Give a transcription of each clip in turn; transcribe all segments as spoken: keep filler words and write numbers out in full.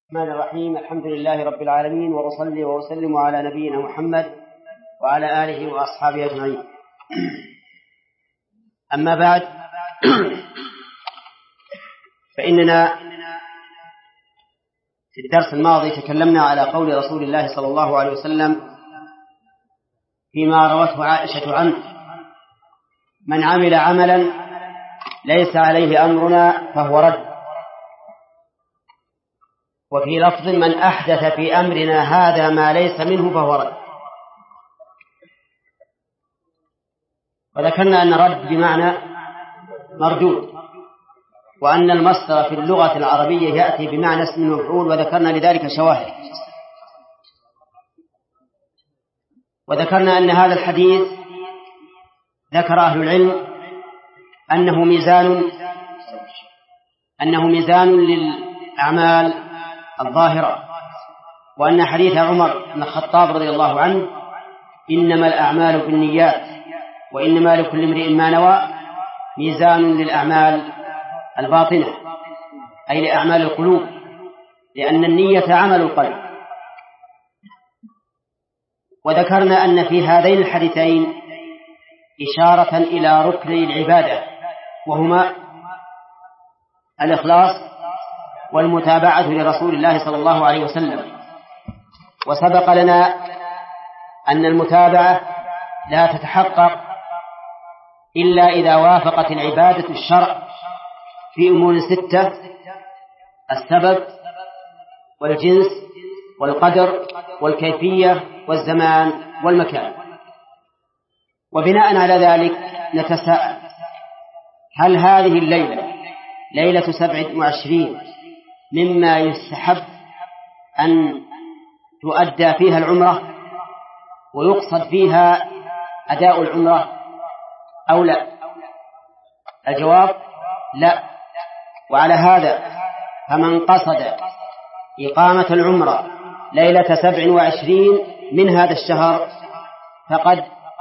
الرحمن الرحيم. الحمد لله رب العالمين، وأصلي وأسلم على نبينا محمد وعلى آله وأصحابه أجمعين. أما بعد، فإننا في الدرس الماضي تكلمنا على قول رسول الله صلى الله عليه وسلم فيما روته عائشة عنه: من عمل عملا ليس عليه أمرنا فهو رد. وفي لفظ: من أحدث في أمرنا هذا ما ليس منه فهو رد. وذكرنا أن رد بمعنى مردود، وأن المصدر في اللغة العربية يأتي بمعنى اسم مفعول، وذكرنا لذلك شواهد. وذكرنا أن هذا الحديث ذكر أهل العلم أنه ميزان أنه ميزان للأعمال الظاهرة، وأن حديث عمر بن الخطاب رضي الله عنه: إنما الأعمال بالنيات وإنما لكل امرئ ما نوى، ميزان للأعمال الباطنة، أي لأعمال القلوب، لأن النية عمل القلب. وذكرنا أن في هذين الحديثين إشارة إلى ركن العبادة، وهما الإخلاص والمتابعة لرسول الله صلى الله عليه وسلم. وسبق لنا أن المتابعة لا تتحقق إلا إذا وافقت العبادة الشرع في أمور ستة: السبب والجنس والقدر والكيفية والزمان والمكان. وبناء على ذلك نتساءل: هل هذه الليلة ليلة سبع وعشرين مما يستحب أن تؤدى فيها العمرة ويقصد فيها أداء العمرة أو لا؟ الجواب: لا. وعلى هذا فمن قصد إقامة العمرة ليلة سبع وعشرين من هذا الشهر فقد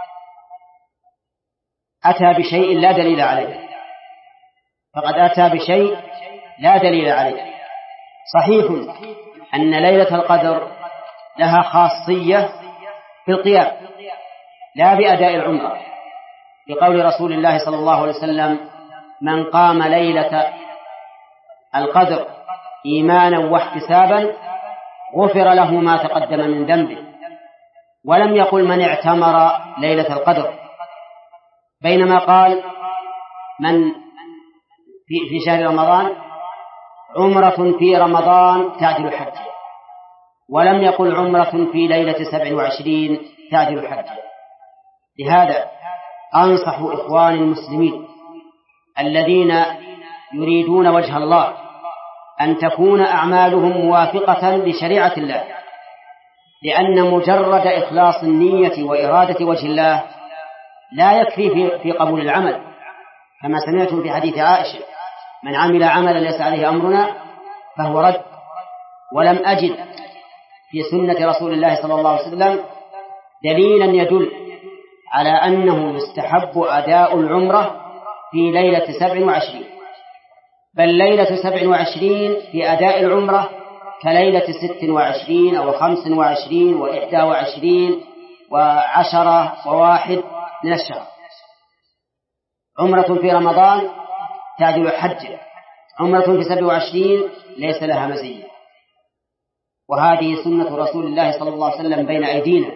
أتى بشيء لا دليل عليه فقد أتى بشيء لا دليل عليه. صحيح أن ليلة القدر لها خاصية في القيام لا بأداء العمرة، لقول رسول الله صلى الله عليه وسلم: من قام ليلة القدر إيمانا واحتسابا غفر له ما تقدم من ذنبه. ولم يقل من اعتمر ليلة القدر، بينما قال من في شهر رمضان عمرة في رمضان تعدل حجة، ولم يقل عمرة في ليلة سبع وعشرين تعدل حجة. لهذا أنصح إخوان المسلمين الذين يريدون وجه الله أن تكون أعمالهم موافقة لشريعة الله، لأن مجرد إخلاص النية وإرادة وجه الله لا يكفي في قبول العمل، كما سمعتم في حديث عائشة: من عمل عملا ليس عليه أمرنا فهو رد. ولم أجد في سنة رسول الله صلى الله عليه وسلم دليلا يدل على أنه يستحب أداء العمرة في ليلة سبع وعشرين، بل ليلة سبع وعشرين في أداء العمرة كليلة ست وعشرين أو خمس وعشرين وإحدى وعشرين وعشرة وواحد من الشهر. عمرة في رمضان تعدل حجة، عمرة في سبع وعشرين ليس لها مزية. وهذه سنة رسول الله صلى الله عليه وسلم بين أيدينا.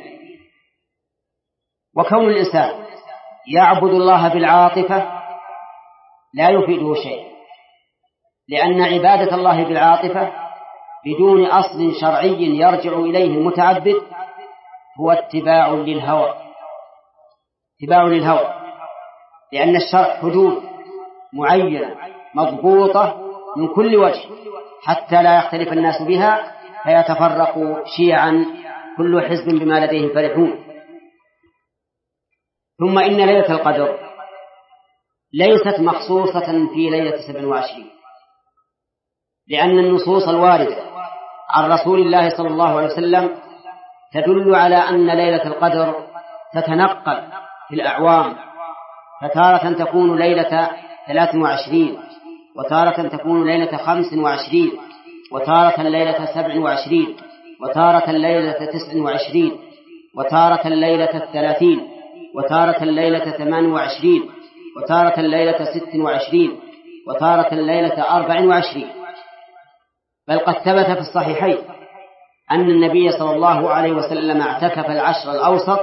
وكون الإنسان يعبد الله بالعاطفة لا يفيده شيء، لأن عبادة الله بالعاطفة بدون أصل شرعي يرجع إليه المتعبد هو اتباع للهوى اتباع للهوى لأن الشرع حدود معينة مضبوطة من كل وجه حتى لا يختلف الناس بها فيتفرقوا شيعا كل حزب بما لديهم فرحون. ثم إن ليلة القدر ليست مخصوصة في ليلة سبع وعشرين، لأن النصوص الواردة عن رسول الله صلى الله عليه وسلم تدل على أن ليلة القدر تتنقل في الأعوام، فتارة تكون ليلة ثلاث وعشرين وتارة تكون ليلة خمس وعشرين وتارة ليلة سبع وعشرين، وتارة ليلة تسع وعشرين، وتارة ليلة الثلاثين، وتارة ليلة ثمان وعشرين، وتارة ليلة ست وعشرين، وتارة ليلة أربع وعشرين. بل قد ثبت في الصحيحين أن النبي صلى الله عليه وسلم اعتكف العشر الأوسط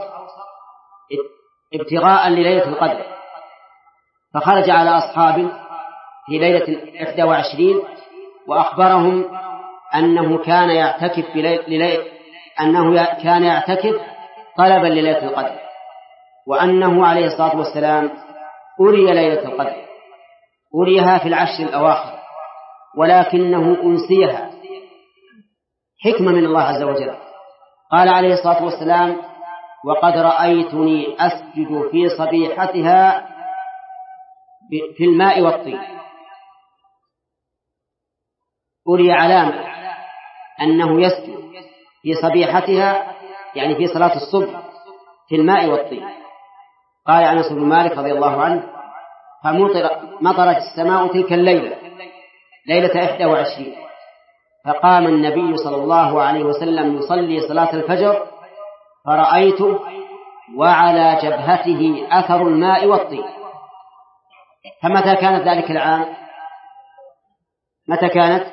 ابتغاء لليلة القدر، فخرج على أصحابه في ليلة إحدى وعشرين وأخبرهم أنه كان يعتكف لليلة أنه كان يعتكف طلبا لليلة القدر، وأنه عليه الصلاة والسلام أري ليلة القدر، أريها في العشر الأواخر ولكنه أنسيها حكمة من الله عز وجل. قال عليه الصلاة والسلام: وقد رأيتني أسجد في صبيحتها في الماء والطين. أري علامة أنه يسجد في صبيحتها يعني في صلاة الصبح في الماء والطين. قال أنس بن مالك رضي الله عنه: فمطرت السماء تلك الليلة ليلة إحدى وعشرين، فقام النبي صلى الله عليه وسلم يصلي صلاة الفجر فرأيته وعلى جبهته أثر الماء والطين. فمتى كانت ذلك العام؟ متى كانت؟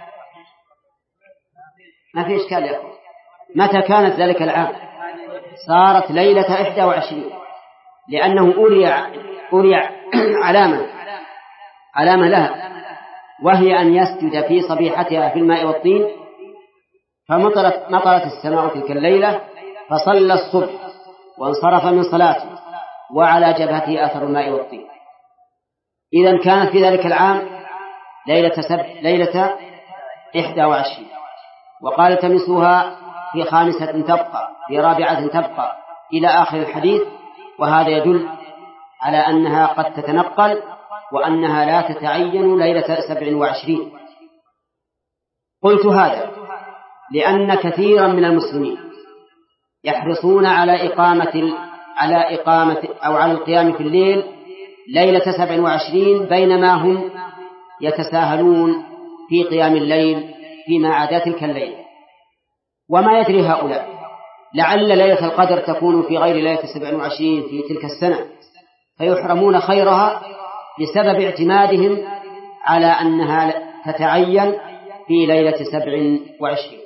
ما في إشكال يا أخوة. متى كانت ذلك العام؟ صارت ليلة إحدى وعشرين، لأنه أري أري علامة علامة لها، وهي أن يسجد في صبيحتها في الماء والطين. فمطرت مطرت السماء تلك الليلة فصلى الصبح وانصرف من صلاته وعلى جبهته أثر الماء والطين. إذن كانت في ذلك العام ليلة سبع ليلة إحدى وعشرين، وقال: تمسوها في خامسة تبقى، في رابعة تبقى، إلى آخر الحديث. وهذا يدل على أنها قد تتنقل وأنها لا تتعين ليلة سبع وعشرين. قلت هذا لأن كثيرا من المسلمين يحرصون على إقامة على إقامة أو على القيام في الليل ليلة سبع وعشرين، بينما هم يتساهلون في قيام الليل فيما عدا تلك الليلة. وما يدري هؤلاء لعل ليلة القدر تكون في غير ليلة سبع وعشرين في تلك السنة، فيحرمون خيرها بسبب اعتمادهم على أنها تتعين في ليلة سبع وعشرين.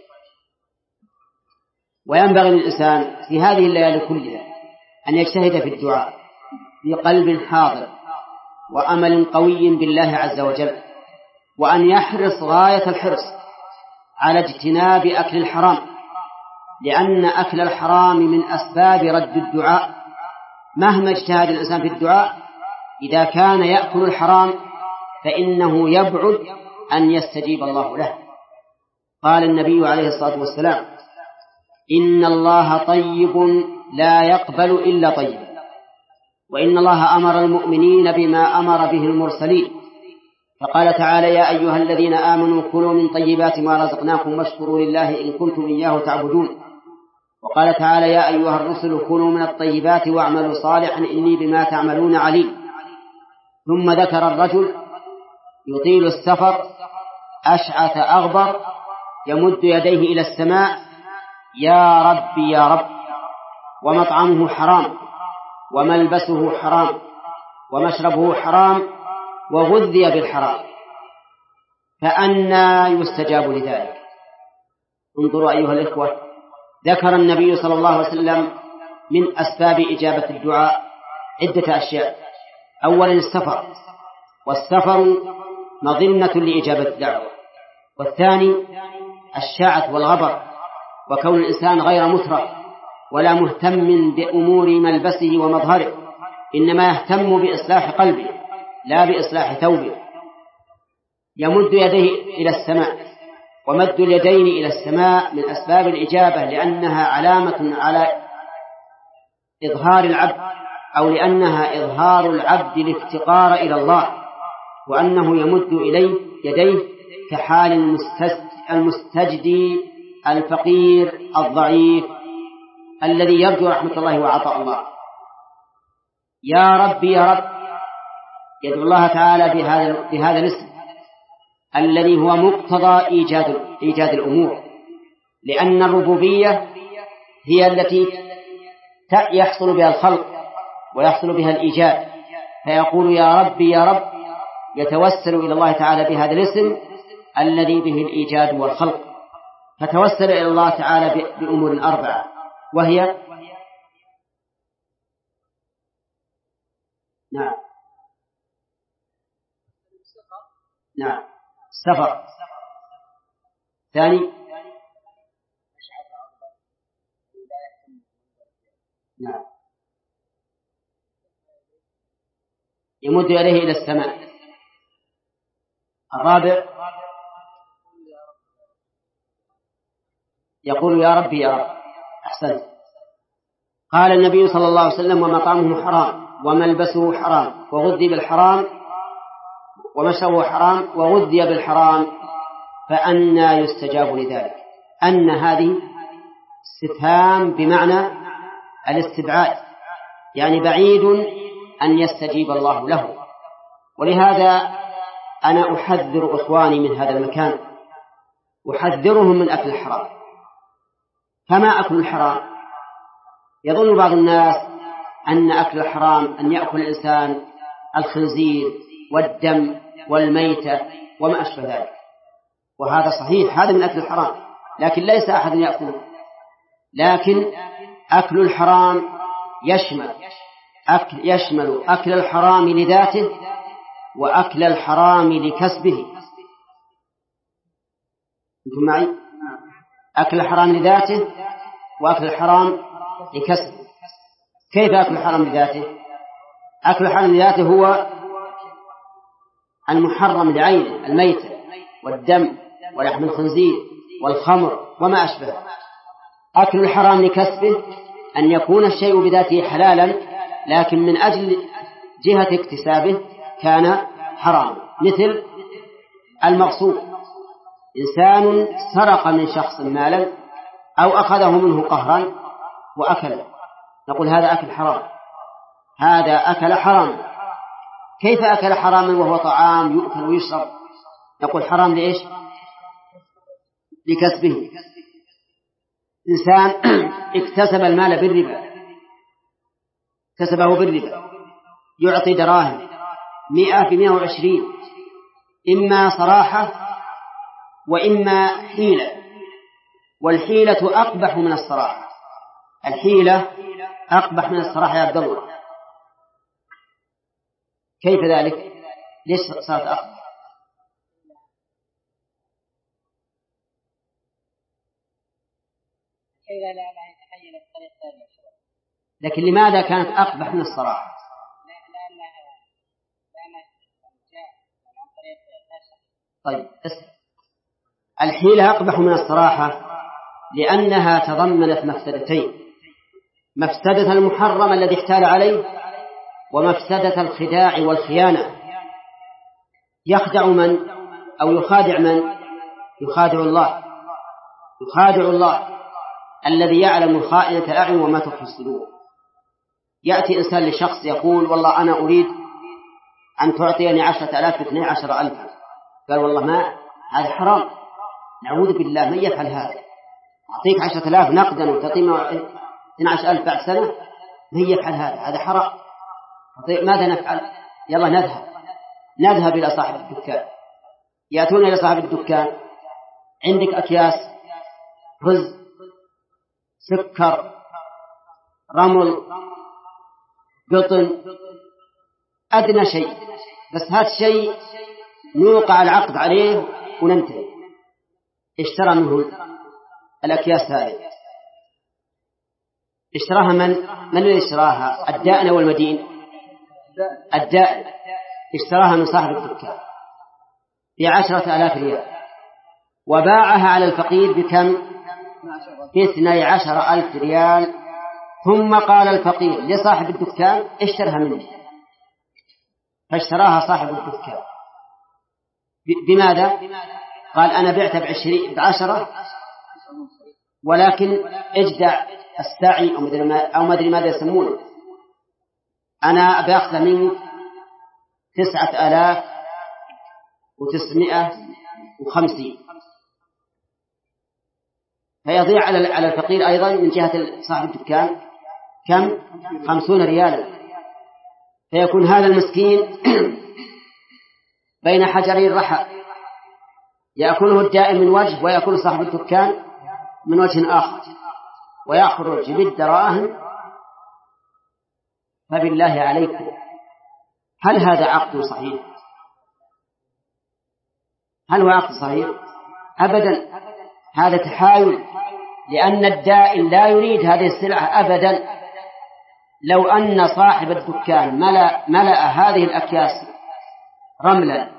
وينبغي للإنسان في هذه الليالي كلها أن يجتهد في الدعاء بقلب حاضر وأمل قوي بالله عز وجل، وأن يحرص غاية الحرص على اجتناب أكل الحرام، لأن أكل الحرام من أسباب رد الدعاء. مهما اجتهد الإنسان في الدعاء إذا كان يأكل الحرام فإنه يبعد أن يستجيب الله له. قال النبي عليه الصلاة والسلام: إن الله طيب لا يقبل إلا طيب، وإن الله أمر المؤمنين بما أمر به المرسلين، فقال تعالى: يا أيها الذين آمنوا كلوا من طيبات ما رزقناكم واشكروا لله إن كنتم إياه تعبدون. وقال تعالى: يا أيها الرسل كلوا من الطيبات واعملوا صالحا إني بما تعملون عليم. ثم ذكر الرجل يطيل السفر أشعث أغبر يمد يديه إلى السماء: يا رب يا رب، ومطعمه حرام وملبسه حرام ومشربه حرام وغذي بالحرام، فأنى يستجاب لذلك؟ انظروا أيها الإخوة، ذكر النبي صلى الله عليه وسلم من أسباب إجابة الدعاء عدة أشياء. أولا السفر، والسفر مظنة لإجابة الدعوة. والثاني الشعث والغبر، وكون الإنسان غير مترف ولا مهتم بأمور ملبسه ومظهره، إنما يهتم بإصلاح قلبه لا بإصلاح ثوبه. يمد يديه إلى السماء، ومد اليدين إلى السماء من أسباب الإجابة، لأنها علامة على إظهار العبد، أو لأنها إظهار العبد الافتقار إلى الله، وأنه يمد إليه يديه كحال المستجدي الفقير الضعيف الذي يرجو رحمة الله وعطاء الله. يا رب يا رب، يدعو الله تعالى بهذا بهذا الاسم، الذي هو مقتضى إيجاد إيجاد الأمور، لأن الربوبية هي التي يحصل بها الخلق ويحصل بها الإيجاد، فيقول يا ربي يا رب، يتوسل إلى الله تعالى بهذا الاسم الذي به الإيجاد والخلق، فتوسل إلى الله تعالى بأمور أربعة، وهي نعم نعم السفر، ثاني نعم يمد إليه إلى السماء، الرابع يقول يا ربي يا رب. أحسنت. قال النبي صلى الله عليه وسلم ومطعمه حرام وملبسه حرام وغذي بالحرام ومشربه حرام وغذي بالحرام فأنى يستجاب لذلك. أن هذه استفهام بمعنى الاستبعاد، يعني بعيد أن يستجيب الله له. ولهذا أنا أحذر إخواني من هذا المكان، أحذرهم من أكل الحرام. فما أكل الحرام؟ يظن بعض الناس أن أكل الحرام أن يأكل الإنسان الخنزير والدم والميتة وما أشبه ذلك، وهذا صحيح، هذا من أكل الحرام، لكن ليس أحد يأكله. لكن أكل الحرام يشمل أكل, يشمل أكل الحرام لذاته وأكل الحرام لكسبه. أنتم معي؟ أكل الحرام لذاته وأكل الحرام لكسبه. كيف أكل الحرام لذاته؟ أكل الحرام لذاته هو المحرم لعينه، الميتة والدم ولحم الخنزير والخمر وما أشبه. أكل الحرام لكسبه أن يكون الشيء بذاته حلالا، لكن من أجل جهة اكتسابه كان حرام. مثل المغصوب، إنسان سرق من شخص مالا أو أخذه منه قهرا وأكله، نقول هذا أكل حرام، هذا أكل حرام. كيف أكل حراما وهو طعام يؤكل ويشرب؟ نقول حرام لإيش؟ لكسبه. إنسان اكتسب المال بالربا، اكتسبه بالربا، يعطي دراهم مئة بمئة وعشرين، إما صراحة وإما حيلة، والحيلة أقبح من الصراحة. الحيلة أقبح من الصراحة يا عبد الله. كيف ذلك؟ ليش صارت أقبح؟ لكن لماذا كانت أقبح من الصراحة؟ طيب اسم. الحيلة أقبح من الصراحة لأنها تضمنت مفسدتين: مفسدة المحرم الذي احتال عليه، ومفسدة الخداع والخيانة. يخدع من أو يخادع من؟ يخادع الله، يخادع الله الذي يعلم خائنة الأعين وما تخفي الصدور. يأتي إنسان لشخص يقول والله أنا أريد أن تعطيني عشرة آلاف اثني عشر ألف، قال والله ما، هذا حرام، نعوذ بالله، من يفعل هذا؟ أعطيك عشرة آلاف نقدا وتعطيني اثني عشر ألف بعد سنة، من يفعل هذا؟ هذا حرام. ماذا نفعل؟ يلا نذهب نذهب إلى صاحب الدكان. يأتون إلى صاحب الدكان: عندك أكياس رز، سكر، رمل، قطن، أدنى شيء، بس هذا الشيء نوقع العقد عليه وننتهي. اشترى منه الأكياس هذه، اشتراها من؟ من اللي اشتراها؟ الدائن والمدين؟ الدائن اشتراها من صاحب الدكان بعشرة آلاف ريال، وباعها على الفقير بكم؟ باثني عشر ألف ريال. ثم قال الفقير لصاحب الدكان: اشترها مني. فاشتراها صاحب الدكان بماذا؟ قال أنا بعت بعشرين بعشرة، ولكن اجدع الساعي أو ما أدري ماذا يسمونه، أنا بأخذ منك تسعة آلاف وتسعمائة وخمسين، فيضيع على الفقير أيضا من جهة صاحب الدكان كم؟ خمسون ريالا، فيكون هذا المسكين بين حجري الرحى، يأكله الدائم من وجه ويأكل صاحب الدكان من وجه آخر، ويخرج بالدراهم. فبالله عليكم، هل هذا عقد صحيح؟ هل هو عقد صحيح؟ أبدا، هذا تحايل، لأن الدائن لا يريد هذه السلعة أبدا. لو أن صاحب الدكان ملأ, ملأ هذه الأكياس رملا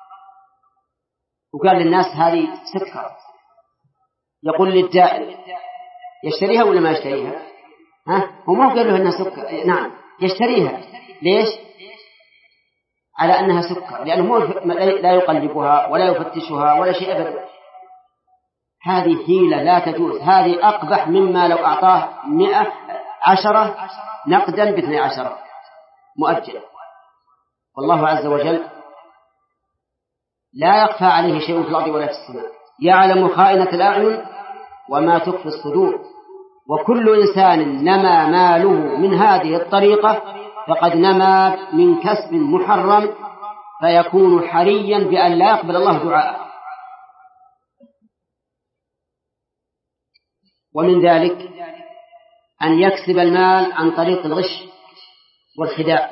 وقال للناس هذه سكر، يقول للدائن يشتريها ولا ما يشتريها؟ ها؟ هو ما قال له أنها سكر، نعم يشتريها. ليش؟ على أنها سكر، لأنه لا يقلبها ولا يفتشها ولا شيء أبدا. هذه حيلة لا تجوز، هذه أقبح مما لو أعطاه مئة عشرة نقدا باثني عشر مؤجلا. والله عز وجل لا يخفى عليه شيء في الأرض ولا في السماء، يعلم خائنة الأعين وما تخفي الصدور. وكل إنسان نما ماله من هذه الطريقة فقد نما من كسب محرم، فيكون حريا بأن لا يقبل الله دعاءه. ومن ذلك أن يكسب المال عن طريق الغش والخداع،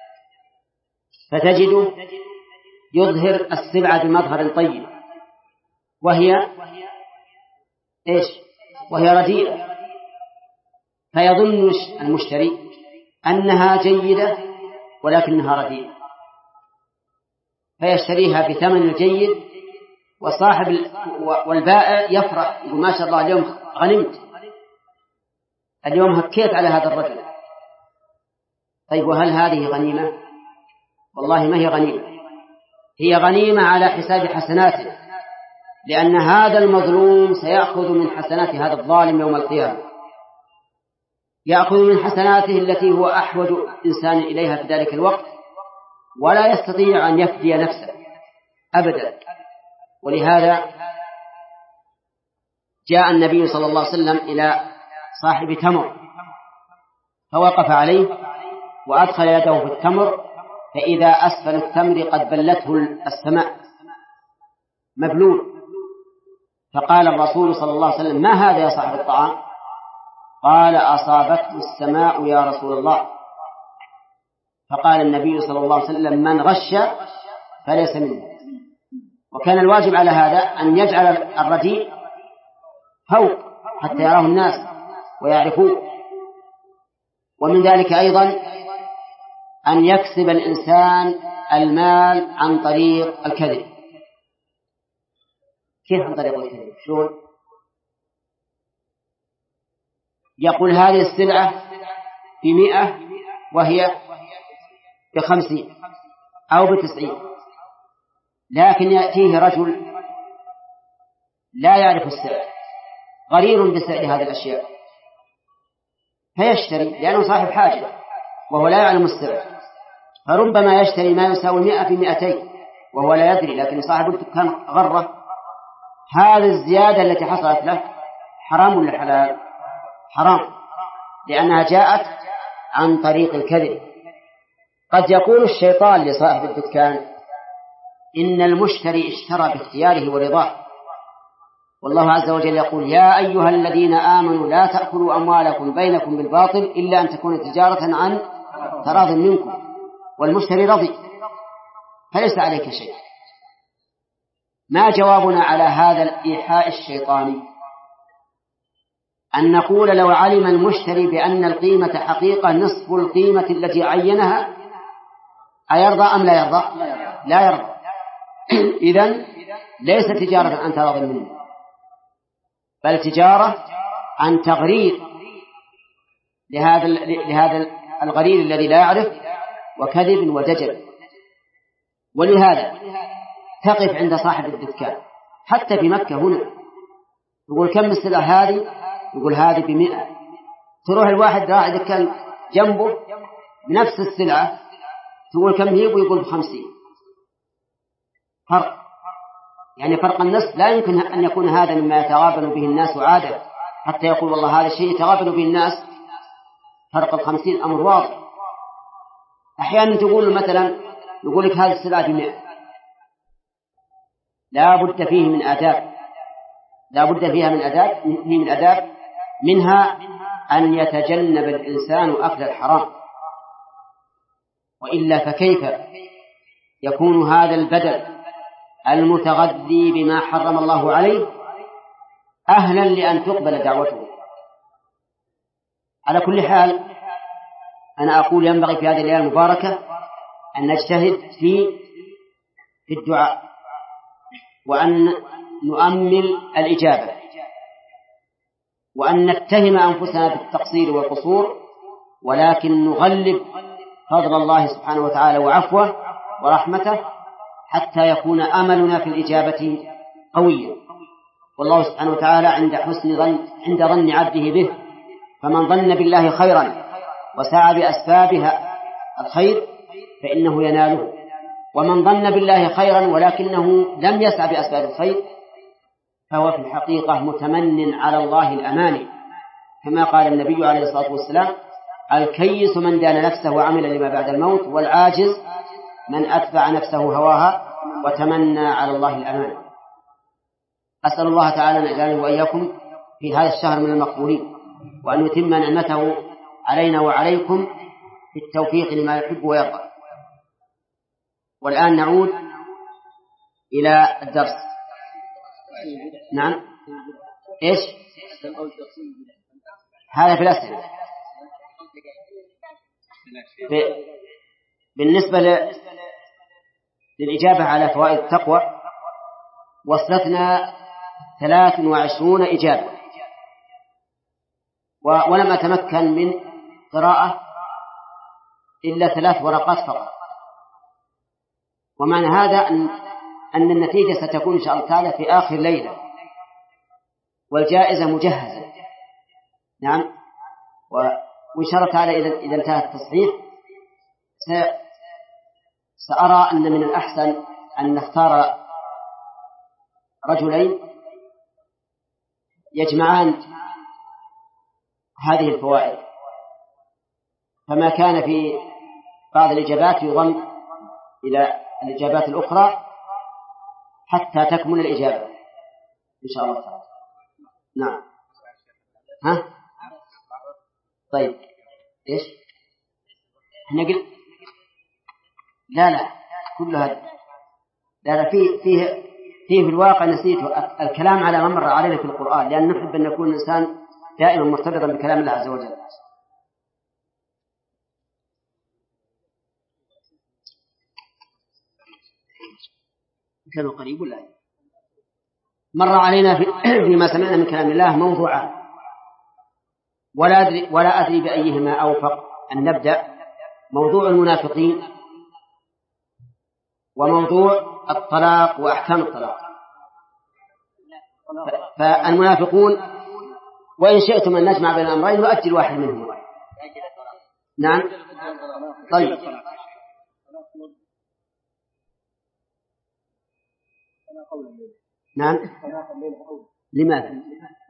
فتجده يظهر السلعة بمظهر طيب وهي إيش؟ وهي رديئة، فيظن المشتري أنها جيدة ولكنها رديئة، فيشتريها بثمن جيد، وصاحب والبائع يفرح يقول ما شاء الله اليوم غنمت، اليوم هكيت على هذا الرجل. طيب وهل هذه غنيمة؟ والله ما هي غنيمة، هي غنيمة على حساب حسناته، لأن هذا المظلوم سيأخذ من حسنات هذا الظالم يوم القيامة، يأخذ من حسناته التي هو أحوج إنسان إليها في ذلك الوقت، ولا يستطيع أن يفدي نفسه أبدا. ولهذا جاء النبي صلى الله عليه وسلم إلى صاحب تمر فوقف عليه وأدخل يده في التمر، فإذا أسفل التمر قد بلته السماء مبلول، فقال الرسول صلى الله عليه وسلم ما هذا يا صاحب الطعام؟ قال أصابته السماء يا رسول الله. فقال النبي صلى الله عليه وسلم من غش فليس منه. وكان الواجب على هذا أن يجعل الرديء فوق حتى يراه الناس ويعرفوه. ومن ذلك أيضا أن يكسب الإنسان المال عن طريق الكذب. كيف عن طريق الكذب؟ شلون؟ يقول هذه السلعة بمئة وهي بخمسين أو بتسعين، لكن يأتيه رجل لا يعرف السعر، غرير بسعر هذه الأشياء، فيشتري لأنه صاحب حاجة وهو لا يعلم السعر، فربما يشتري ما يساوي مئة بمئتين وهو لا يدري، لكن صاحب الدكان غره. هذه الزيادة التي حصلت له حرام ولا حلال؟ حرام، لأنها جاءت عن طريق الكذب. قد يقول الشيطان لصاحب الدكان إن المشتري اشترى باختياره ورضاه، والله عز وجل يقول يا أيها الذين آمنوا لا تأكلوا أموالكم بينكم بالباطل إلا أن تكون تجارة عن تراض منكم، والمشتري رضي فليس عليك شيء. ما جوابنا على هذا الإيحاء الشيطاني؟ أن نقول لو علم المشتري بأن القيمة حقيقة نصف القيمة التي عينها أيرضى أم لا يرضى؟ لا يرضى. إذن ليس تجارة عن تراض منه، بل تجارة عن تغرير لهذا لهذا الغرير الذي لا يعرف، وكذب ودجل. ولهذا تقف عند صاحب الدكان حتى في مكة هنا، يقول كم السلعة هذه؟ يقول هذه بمئة. تروح الواحد راعي دكان جنبه بنفس السلعة تقول كم هي؟ ويقول بخمسين. فرق، يعني فرق النصف لا يمكن أن يكون هذا مما يتغابن به الناس عادة حتى يقول والله هذا الشيء يتغابن به الناس. فرق الخمسين أمر واضح. أحيانا تقول مثلا يقول لك هذه السلعة بمئة، لا بد فيه من آداب، لا بد فيها من آداب فيه من آداب منها أن يتجنب الإنسان أكل الحرام، وإلا فكيف يكون هذا البدل المتغذي بما حرم الله عليه أهلا لأن تقبل دعوته. على كل حال أنا أقول ينبغي في هذه الليلة المباركة أن نجتهد في في الدعاء، وأن نؤمل الإجابة، وأن نتهم أنفسنا بالتقصير والقصور، ولكن نغلب فضل الله سبحانه وتعالى وعفوه ورحمته حتى يكون أملنا في الإجابة قويا. والله سبحانه وتعالى عند حسن ظن عند ظن عبده به، فمن ظن بالله خيرا وسعى بأسبابها الخير فإنه يناله، ومن ظن بالله خيرا ولكنه لم يسعى بأسباب الخير فهو في الحقيقة متمن على الله الأماني، كما قال النبي عليه الصلاة والسلام: الكيس من دان نفسه وعمل لما بعد الموت، والعاجز من أتبع نفسه هواها وتمنى على الله الأماني. أسأل الله تعالى أن يجعلني وإياكم في هذا الشهر من المقبولين، وأن يتم نعمته علينا وعليكم في التوفيق لما يحب ويرضى. والآن نعود إلى الدرس. نعم، إيش هذا في الأسئلة؟ بالنسبة للإجابة على فوائد التقوى وصلتنا ثلاث وعشرون إجابة، ولم أتمكن من قراءة إلا ثلاث ورقات فقط، ومعنى هذا أن, أن النتيجة ستكون إن شاء الله تعالى في آخر ليلة، والجائزة مجهزة. نعم، وإن شاء الله تعالى إذا, إذا انتهى التصحيح سأرى أن من الأحسن أن نختار رجلين يجمعان هذه الفوائد، فما كان في بعض الإجابات يضم إلى الإجابات الأخرى حتى تكمل الإجابة إن شاء الله تعالى. نعم، ها طيب إيش احنا قل لا لا كل هذا لا لا فيه فيه فيه في الواقع نسيت الكلام على ما مر علينا في القرآن، لأن نحب أن نكون الإنسان دائما مرتبطا بكلام الله عز وجل. كانوا قريب ولا مر علينا في فيما سمعنا من كلام الله موضوعان، ولا أدري ولا أدري بأيهما أوفق أن نبدأ: موضوع المنافقين وموضوع الطلاق وأحكام الطلاق. فالمنافقون، وإن شئتم أن نجمع بين الأمرين نؤجل واحد منهم. نعم طيب نعم لماذا؟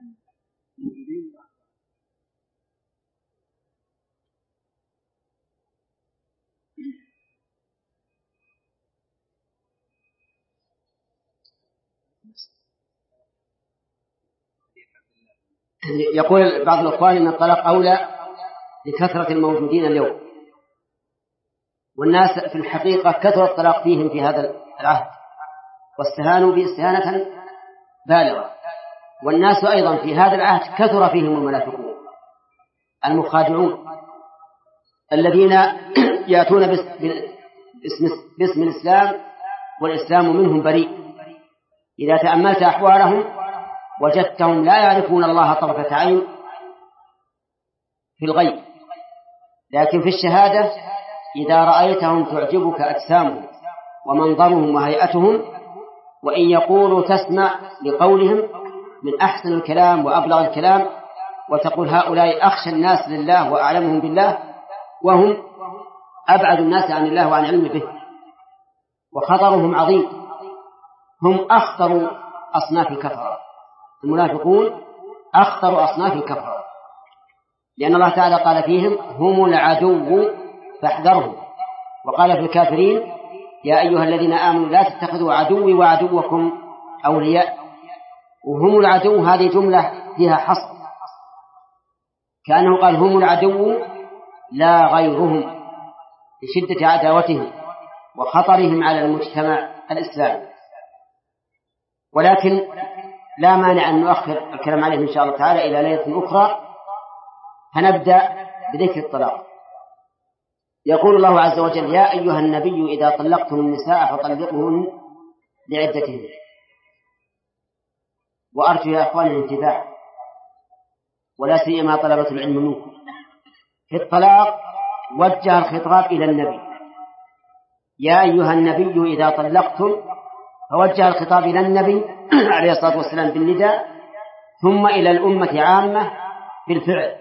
يقول بعض الأخوان إن الطلاق أولى لكثرة الموجودين اليوم، والناس في الحقيقة كثر الطلاق فيهم في هذا العهد واستهانوا به استهانة بالغة، والناس أيضا في هذا العهد كثر فيهم المنافقون المخادعون الذين يأتون باسم, باسم الإسلام والإسلام منهم بريء. إذا تأملت أحوالهم وجدتهم لا يعرفون الله طرفة عين في الغيب، لكن في الشهادة إذا رأيتهم تعجبك أجسامهم ومنظرهم وهيئتهم، وإن يقولوا تسمع لقولهم من أحسن الكلام وأبلغ الكلام، وتقول هؤلاء أخشى الناس لله وأعلمهم بالله، وهم أبعد الناس عن الله وعن علم به، وخطرهم عظيم. هم أخطر أصناف الكفرة. المنافقون أخطر أصناف الكفرة، لأن الله تعالى قال فيهم هم العدو فاحذرهم، وقال في الكافرين يا أيها الذين آمنوا لا تتخذوا عدوي وعدوكم أولياء. وهم العدو هذه جملة فيها حصر، كأنه قال هم العدو لا غيرهم، لشدة عداوتهم وخطرهم على المجتمع الإسلامي. ولكن لا مانع أن نؤخر الكلام عليه إن شاء الله تعالى إلى ليلة أخرى. هنبدأ بذكر الطلاق. يقول الله عز وجل يا أيها النبي إذا طلقتم النساء فطلقوهن لعدتهن. وأرجو يا أخوان الانتباه، ولا سيما طلبة العلم منكم. في الطلاق وجه الخطاب إلى النبي، يا أيها النبي إذا طلقتم، فوجه الخطاب إلى النبي عليه الصلاة والسلام بالنداء، ثم إلى الأمة عامة بالفعل.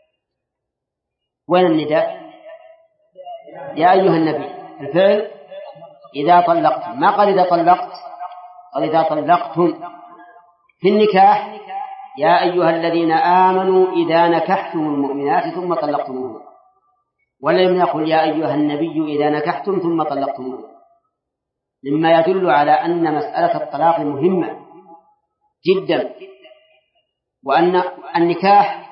وين النداء؟ يا أيها النبي الفعل إذا طلقتم، ما قال إذا طلقت، قال إذا طلقتم. في النكاح يا أيها الذين آمنوا إذا نكحتم المؤمنات ثم طلقتموهن، ولم يقل يا أيها النبي إذا نكحتم ثم طلقتموهن، مما يدل على أن مسألة الطلاق مهمة جدا، وأن النكاح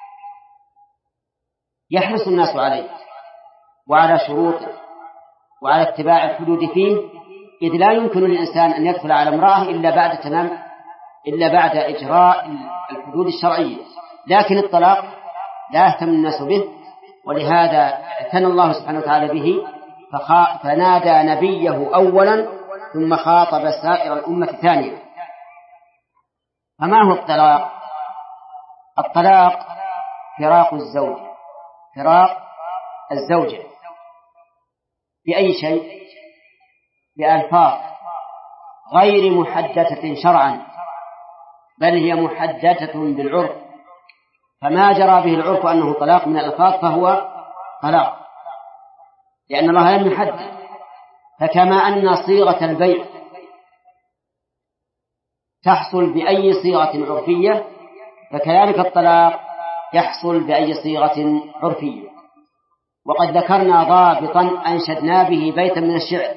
يحرص الناس عليه وعلى شروطه وعلى اتباع الحدود فيه، إذ لا يمكن للإنسان أن يدخل على امرأة إلا بعد تمام إلا بعد إجراء الحدود الشرعية. لكن الطلاق لا يهتم الناس به، ولهذا اعتنى الله سبحانه وتعالى به فنادى نبيه أولا ثم خاطب سائر الأمة ثانيا. فما هو الطلاق؟ الطلاق فراق الزوج، فراق الزوجة بأي شيء؟ بألفاظ غير محددة شرعا، بل هي محددة بالعرف، فما جرى به العرف أنه طلاق من الألفاظ فهو طلاق، لأن الله لم يحدد. فكما أن صيغة البيع تحصل بأي صيغة عرفية، فكذلك الطلاق يحصل بأي صيغة عرفية. وقد ذكرنا ضابطا أنشدنا به بيتا من الشعر.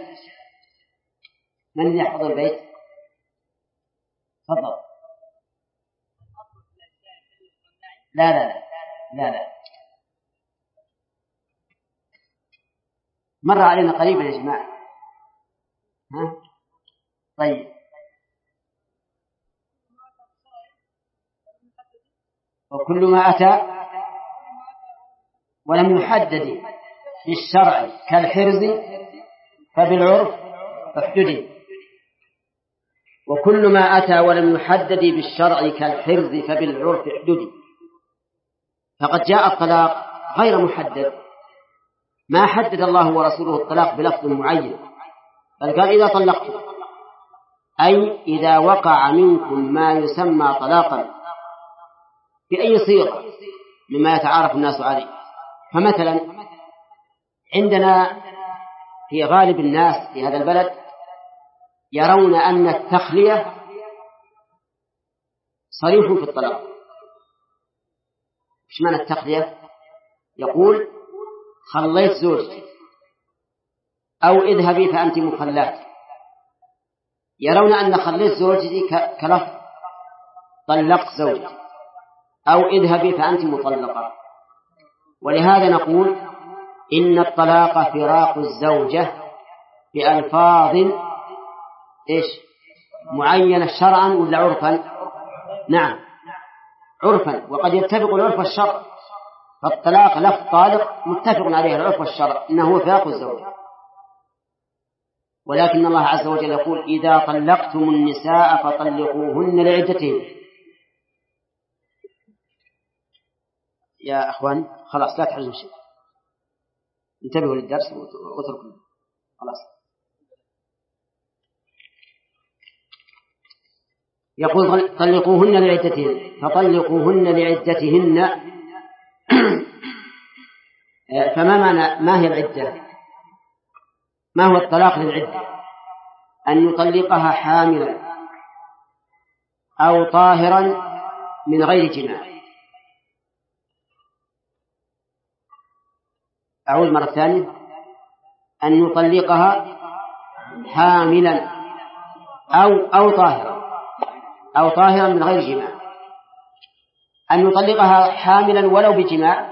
من يحفظ البيت؟ تفضل. لا لا لا لا لا مر علينا قريبا يا جماعة. ها؟ طيب، وكل ما أتى ولم يحدد بالشرع كالحرز فبالعرف احدد، وكل ما أتى ولم يحدد بالشرع كالحرز فبالعرف احدد. فقد جاء الطلاق غير محدد، ما حدد الله ورسوله الطلاق بلفظ معين، بل قال إذا طلقتم، أي إذا وقع منكم ما يسمى طلاقا بأي صيغة مما يتعارف الناس عليه. فمثلا عندنا في غالب الناس في هذا البلد يرون أن التخلية صريح في الطلاق. إيش معنى التخلية؟ يقول خليت زوجتي أو اذهبي فأنت مخلات. يرون أن خليت زوجتي كلفظ طلقت زوجتي أو اذهبي فأنت مطلقة. ولهذا نقول إن الطلاق فراق الزوجة بألفاظ إيش معينة شرعا ولا عرفا؟ نعم عرفا، وقد يتفق العرف والشرع. فالطلاق لفظ طالق متفق عليه العرف والشرع إنه فراق الزوجة. ولكن الله عز وجل يقول إذا طلقتم النساء فطلقوهن لعدتهن. يا أخوان خلاص لا تحرجوا شيء، انتبهوا للدرس واتركوا خلاص. يقول طلقوهن لعدتهن، فطلقوهن لعدتهن. فما معنى ما هي العدة؟ ما هو الطلاق للعدة؟ أن يطلقها حاملا أو طاهرا من غير جماع. أعود مرة ثانية: أن يطلقها حاملا أو أو طاهرا أو طاهرا من غير جماع. أن يطلقها حاملا ولو بجماع،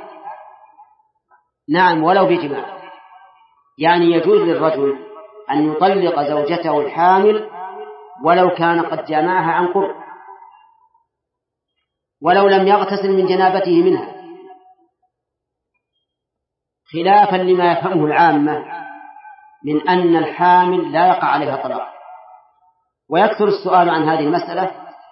نعم ولو بجماع، يعني يجوز للرجل أن يطلق زوجته الحامل ولو كان قد جامعها عن قرب، ولو لم يغتسل من جنابته منها، خلافا لما يفهمه العامة من أن الحامل لا يقع عليها طلاق. ويكثر السؤال عن هذه المسألة: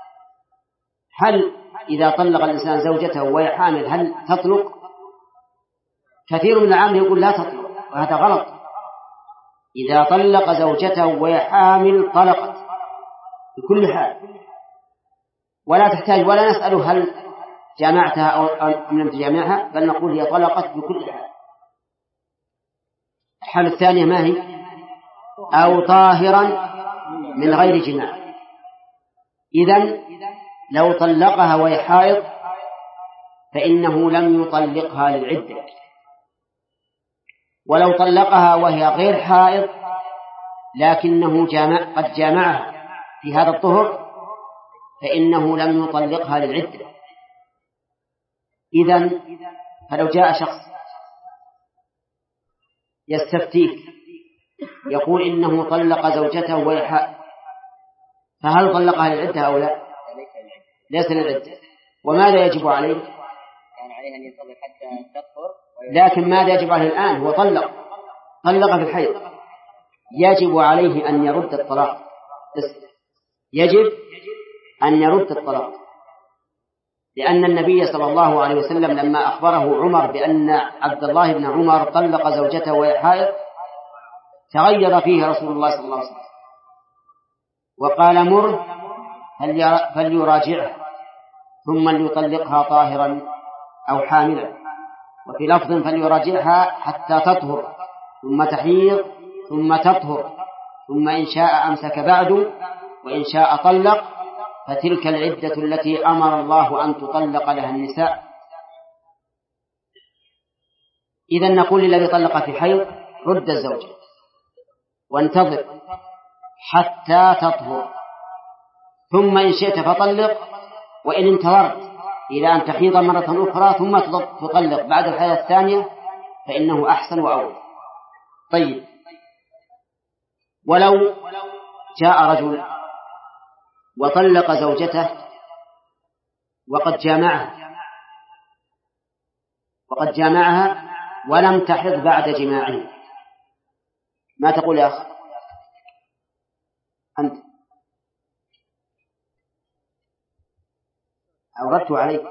هل إذا طلق الإنسان زوجته وهي حامل هل تطلق؟ كثير من العامة يقول لا تطلق، وهذا غلط. إذا طلق زوجته وهي حامل طلقت بكل حال، ولا تحتاج ولا نسأل هل جامعتها أو لم تجامعها، بل نقول هي طلقت بكل حال. الحالة الثانية ما هي؟ أو طاهرا من غير جماع. إذن لو طلقها وهي حائض فإنه لم يطلقها للعدة، ولو طلقها وهي غير حائض لكنه جامع قد جامعها في هذا الطهر فإنه لم يطلقها للعدة. إذن فلو جاء شخص يستفتيك يقول إنه طلق زوجته وهي حائض، فهل طلقها للعدة أو لا؟ ليس للعدة. وماذا يجب عليه؟ كان عليه أن ينتظر حتى تطهر. لكن ماذا يجب عليه الآن؟ هو طلق طلق في الحيض، يجب عليه أن يرد الطلاق. يجب أن يرد الطلاق، لأن النبي صلى الله عليه وسلم لما أخبره عمر بأن عبد الله بن عمر طلق زوجته وهي حائض تغير فيه رسول الله صلى الله عليه وسلم وقال: مر فليراجعها ثم ليطلقها طاهرا أو حاملا، وفي لفظ فليراجعها حتى تطهر ثم تحيض ثم تطهر، ثم إن شاء أمسك بعد وإن شاء طلق، فتلك العدة التي أمر الله أن تطلق لها النساء. إذن نقول للذي طلق في حيض: رد الزوجة وانتظر حتى تطهر، ثم إن شئت فطلق، وإن انتظرت إلى أن تحيض مرة أخرى ثم تطلق بعد الحيض الثانية فإنه أحسن وأول. طيب، ولو جاء رجل وطلق زوجته وقد جامعها وقد جامعها ولم تحض بعد جماعه، ما تقول يا أخ أنت؟ أوردت عليك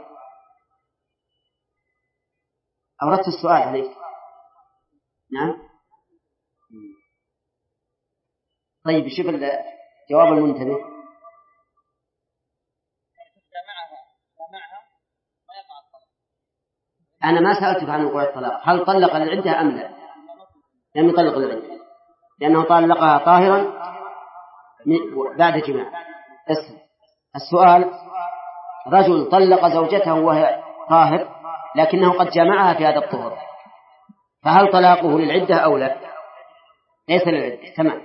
أوردت السؤال عليك. نعم. طيب، شوف الجواب المنتبه. أنا ما سألتك عن وقوع الطلاق، هل طلق العدة أم لا؟ لم يطلق العدة لأنه طلقها طاهرا بعد جماع. السؤال: رجل طلق زوجته وهي طاهر لكنه قد جمعها في هذا الطهر، فهل طلاقه للعدة أو لا؟ ليس للعدة. تمام.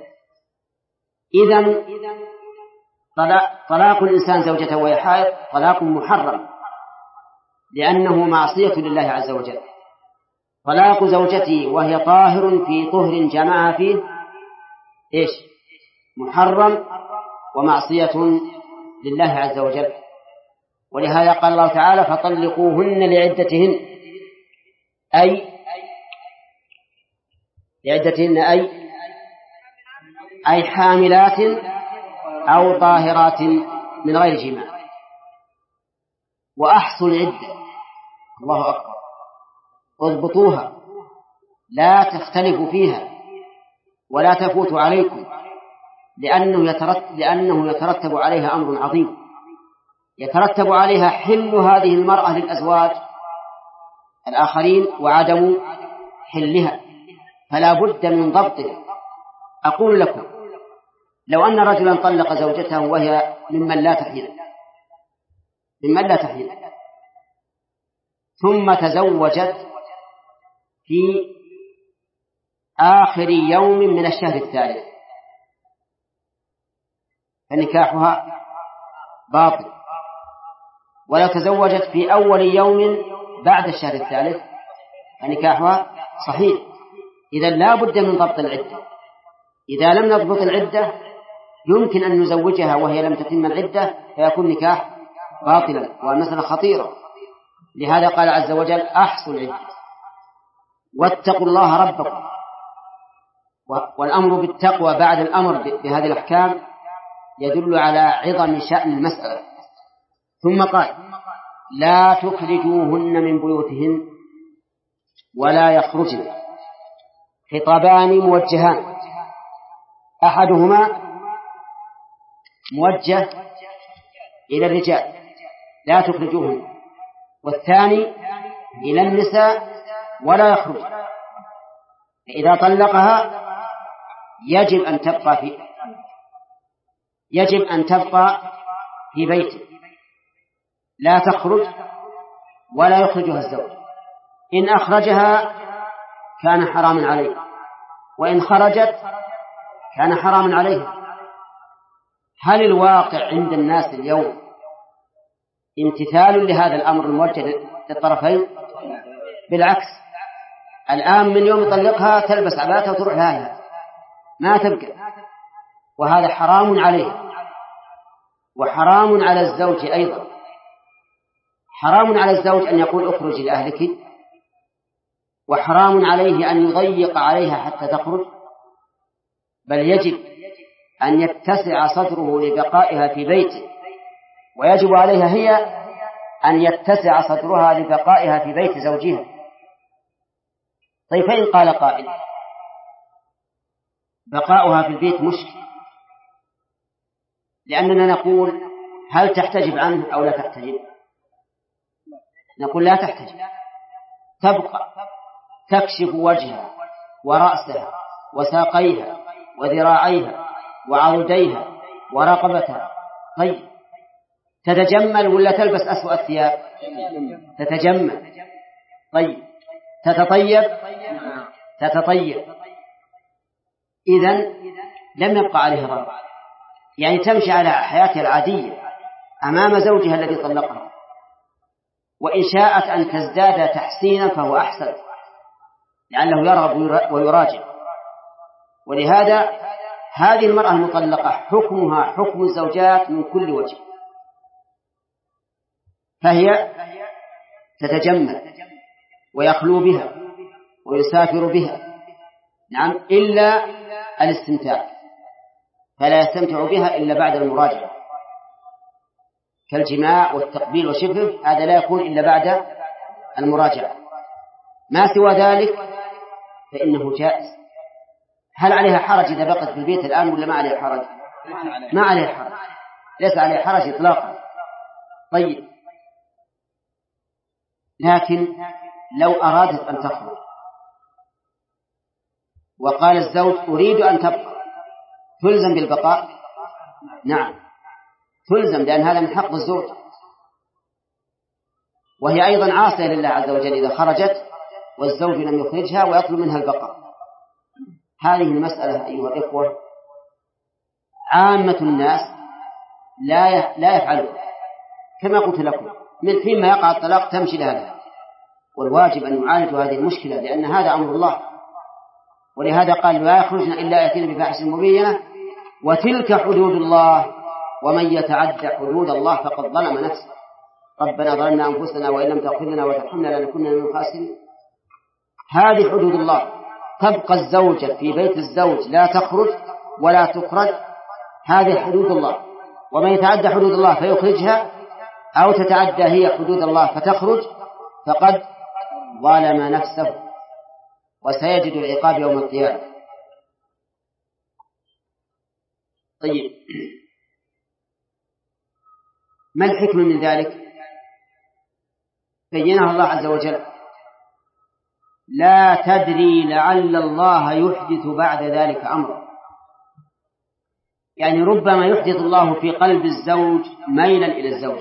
إذن طلاق الإنسان زوجته وهي حائض طلاق محرم، لأنه معصية لله عز وجل. طلاق زوجتي وهي طاهر في طهر جمعها فيه إيش؟ محرم ومعصية لله عز وجل. ولهذا قال الله تعالى: فطلقوهن لعدتهن، أي لعدتهن أي أي حاملات أو طاهرات من غير جماع. وأحصوا العدة، الله أكبر، اضبطوها لا تختلفوا فيها ولا تفوت عليكم، لأنه يترتب, لأنه يترتب عليها أمر عظيم، يترتب عليها حل هذه المرأة للأزواج الآخرين وعدم حلها، فلا بد من ضبطها. أقول لكم لو أن رجلا طلق زوجته وهي ممن لا تحيض ممن لا تحيض ثم تزوجت في آخر يوم من الشهر الثالث فنكاحها باطل، ولو تزوجت في أول يوم بعد الشهر الثالث فنكاحها صحيح. إذا لا بد من ضبط العدة. إذا لم نضبط العدة يمكن أن نزوجها وهي لم تتم العدة فيكون نكاح باطلا، والمسألة خطيرة. لهذا قال عز وجل أحصوا العدة واتقوا الله ربكم، والأمر بالتقوى بعد الأمر بهذه الأحكام يدل على عظم شأن المسألة. ثم قال لا تخرجوهن من بيوتهن ولا يخرجن. خطابان موجهان، أحدهما موجه إلى الرجال لا تخرجوهن، والثاني إلى النساء ولا يخرج. إذا طلقها يجب أن تبقى في يجب أن تبقى في بيته لا تخرج ولا يخرجها الزوج. إن أخرجها كان حراما عليه، وإن خرجت كان حراما عليه. هل الواقع عند الناس اليوم امتثال لهذا الأمر الموجه للطرفين؟ بالعكس، الآن من يوم يطلقها تلبس عباتها وتروح لها ما تبقى، وهذا حرام عليه وحرام على الزوج أيضا. حرام على الزوج أن يقول اخرجي لأهلك، وحرام عليه أن يضيق عليها حتى تخرج، بل يجب أن يتسع صدره لبقائها في بيته، ويجب عليها هي أن يتسع صدرها لبقائها في بيت زوجها. طيب فإن قال قائل بقاؤها في البيت مشكل، لأننا نقول هل تحتجب عنه أو لا تحتجب؟ نقول لا تحتجب، تبقى تكشف وجهها ورأسها وساقيها وذراعيها وعوديها ورقبتها. طيب تتجمل ولا تلبس أسوأ الثياب؟ تتجمل. طيب تتطيب؟ تتطيب. إذن لم يبقى عليها ضرر، يعني تمشي على حياتها العادية أمام زوجها الذي طلقها، وإن شاءت أن تزداد تحسينا فهو أحسن لعله يرغب ويراجع. ولهذا هذه المرأة المطلقة حكمها حكم الزوجات من كل وجه، فهي تتجمل ويخلو بها ويسافر بها، نعم، إلا الاستمتاع، فلا يستمتع بها إلا بعد المراجعة كالجماع والتقبيل وشبهه، هذا لا يكون إلا بعد المراجعة. ما سوى ذلك فإنه جائز. هل عليها حرج إذا بقت في البيت الآن ولا ما عليها حرج؟ ما عليها حرج، ليس عليها حرج إطلاقا. طيب لكن لو أرادت أن تخرج وقال الزوج أريد أن تبقى، تلزم بالبقاء؟ نعم تلزم، لأن هذا من حق الزوج، وهي أيضا عاصية لله عز وجل إذا خرجت والزوج لم يخرجها ويطلب منها البقاء. هذه المسألة أيها الإخوة عامة الناس لا لا يفعلون كما قلت لكم، من حين ما يقع الطلاق تمشي لهذا، والواجب أن يعالجوا هذه المشكلة لأن هذا أمر الله. ولهذا قال لا يخرجن إلا يأتين بفاحشة مبينة وتلك حدود الله ومن يتعدى حدود الله فقد ظلم نفسه. ربنا ظلمنا أنفسنا وإن لم تغفر لنا وترحمنا لنكن من الخاسرين. هذه حدود الله، تبقى الزوجة في بيت الزوج لا تخرج ولا تخرج، هذه حدود الله. ومن يتعدى حدود الله فيخرجها أو تتعدى هي حدود الله فتخرج فقد ظلم نفسه وسيجد العقاب يوم القيامة. طيب ما الحكمة من ذلك؟ بينها الله عز وجل: لا تدري لعل الله يحدث بعد ذلك أمرا. يعني ربما يحدث الله في قلب الزوج ميلا إلى الزوج،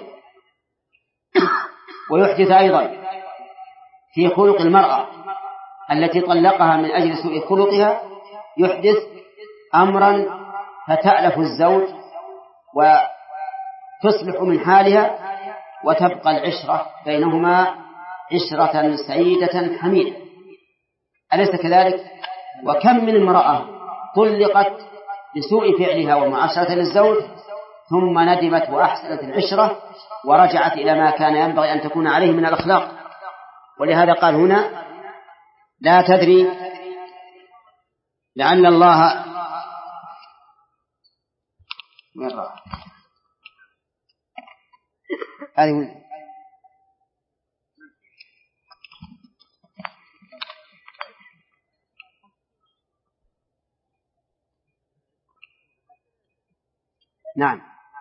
ويحدث أيضا في خلق المرأة التي طلقها من أجل سوء خلقها، يحدث أمرا فتألف الزوج وتصلح من حالها وتبقى العشرة بينهما عشرة سعيدة حميدة، أليس كذلك؟ وكم من امرأة طلقت بسوء فعلها ومعاشرة للزوج ثم ندمت وأحسنت العشرة ورجعت إلى ما كان ينبغي أن تكون عليه من الأخلاق. ولهذا قال هنا لا تدري لعل الله هذه نعم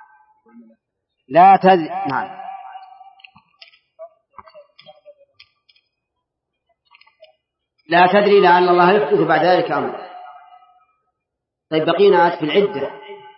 لا تدري نعم لا تدري لعل الله يحدث بعد ذلك أمر. طيب بقينا في العدة.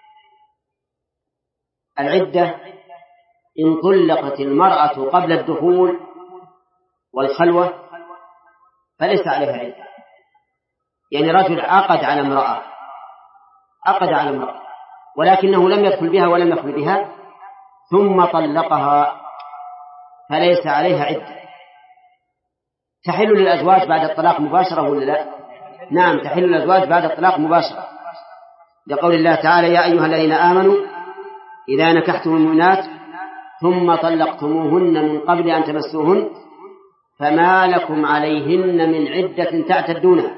العدة إن طلقت المرأة قبل الدخول والخلوة فليس عليها عدة، يعني رجل عقد على امرأة عقد على امرأة ولكنه لم يدخل بها ولم يخل بها ثم طلقها فليس عليها عدة. تحل للأزواج بعد الطلاق مباشرة ولا لا؟ نعم تحل للأزواج بعد الطلاق مباشرة، لقول الله تعالى يا أيها الذين آمنوا إذا نكحتم المؤمنات ثم طلقتموهن من قبل أن تمسوهن فما لكم عليهن من عدة تعتدونها.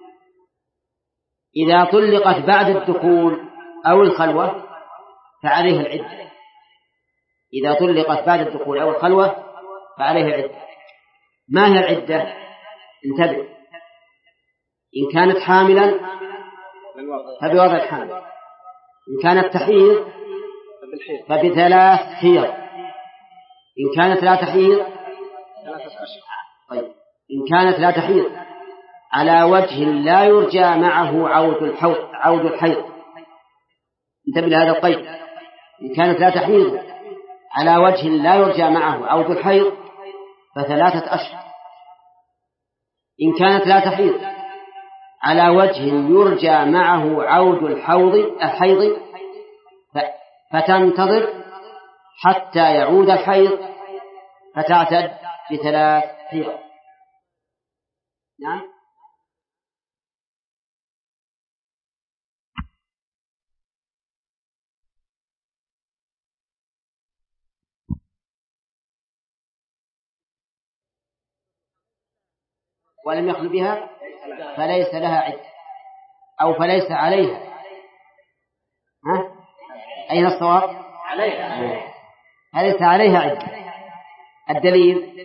إذا طلقت بعد الدخول أو الخلوة فعليها العدة. إذا طلقت بعد الدخول أو الخلوة فعليها العدة. ما هي العدة؟ انتبه، إن كانت حاملا فبوضع الحمل، إن كانت تحيض فبثلاث حيض، إن كانت لا تحيض طيب إن كانت لا تحيض على وجه لا يرجى معه عود الحيض عود الحيض انتبه لهذا القيد. إن كانت لا تحيض على وجه لا يرجى معه عود الحيض فثلاثة أشهر. إن كانت لا تحيض على وجه يرجى معه عود الحوض الحيض فتنتظر حتى يعود الحيض فتعتد بثلاث حيض. نعم ولم يخل بها فليس لها عدة أو فليس عليها. ها؟ أين الصواب؟ عليها. فليس عليها عدة. الدليل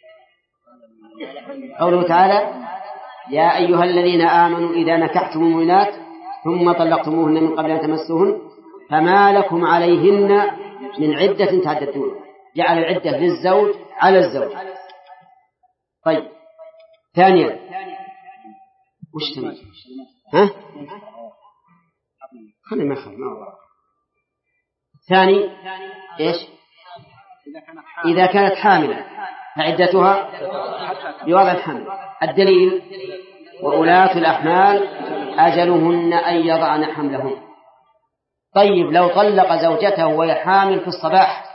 قوله تعالى يا أيها الذين آمنوا إذا نكحتم المؤمنات ثم طلقتموهن من قبل أن تمسوهن فما لكم عليهن من عدة تعتدون. جعل العدة للزوج على الزوج. طيب ثانيا وش ثانيا؟ ها؟ خلي ما خلي ثاني إيش؟ إذا كانت حاملا فعدتها بوضع الحمل. الدليل وأولاة الأحمال أجلهن أن يضعن حملهن. طيب لو طلق زوجته وهي حامل في الصباح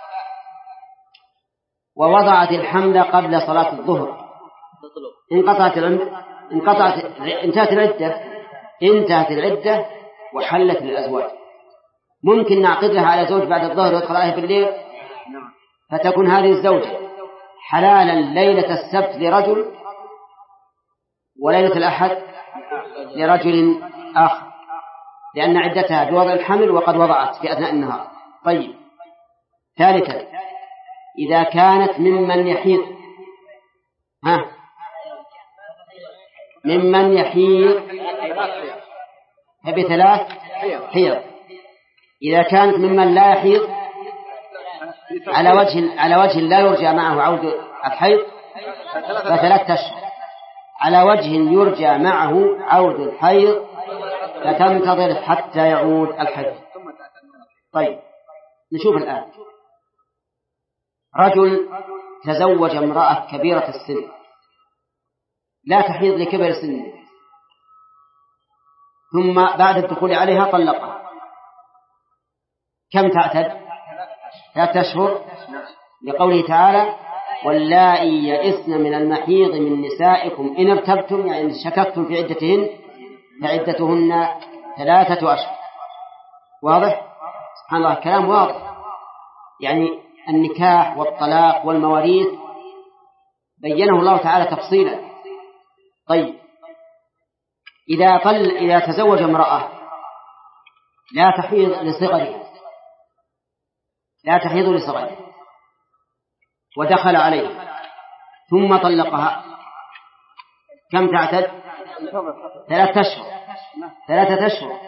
ووضعت الحمل قبل صلاة الظهر انقطعت العدة انقطعت انتهت العدة انتهت العدة وحلت للأزواج. ممكن نعقدها على زوج بعد الظهر ويدخل عليه بالليل فتكون هذه الزوجة حلالا ليلة السبت لرجل وليلة الأحد لرجل آخر لأن عدتها بوضع الحمل وقد وضعت في أثناء النهار. طيب ثالثا إذا كانت ممن يحيض ها ممن يحيض فبثلاث حيض. إذا كانت ممن لا يحيض على وجه على وجه لا يرجى معه عود الحيض فثلاث أشهر. على وجه يرجى معه عود الحيض فتنتظر حتى يعود الحيض. طيب نشوف الآن رجل تزوج امرأة كبيرة السن لا تحيض لكبر سنه، ثم بعد الدخول عليها طلقها، كم تعتد؟ ثلاثة أشهر، لقوله تعالى واللائي يئسن من المحيض من نسائكم إن ارتبتم، يعني شككتم في عدتهن فعدتهن ثلاثة أشهر. واضح؟ سبحان الله، كلام واضح. يعني النكاح والطلاق والمواريث بينه الله تعالى تفصيلا. طيب إذا طل إذا تزوج امرأة لا تحيض لصغرها لا تحيض لصغرها ودخل عليها ثم طلقها، كم تعتد؟ ثلاثة أشهر ثلاثة أشهر.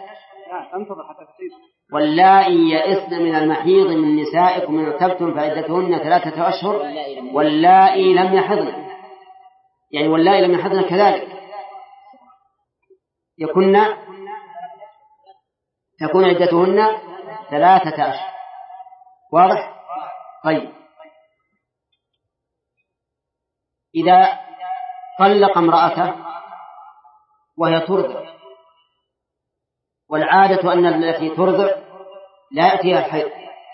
واللائي يئسن من المحيض من نسائكم إن ارتبتم فعدتهن ثلاثة أشهر واللائي لم يحضن، يعني واللائي لم يحضن كذلك يكن تكون عدتهن ثلاثة أشهر. واضح؟ طيب إذا طلق امرأته وهي ترضع، والعادة أن التي ترضع لا يأتيها الحيض،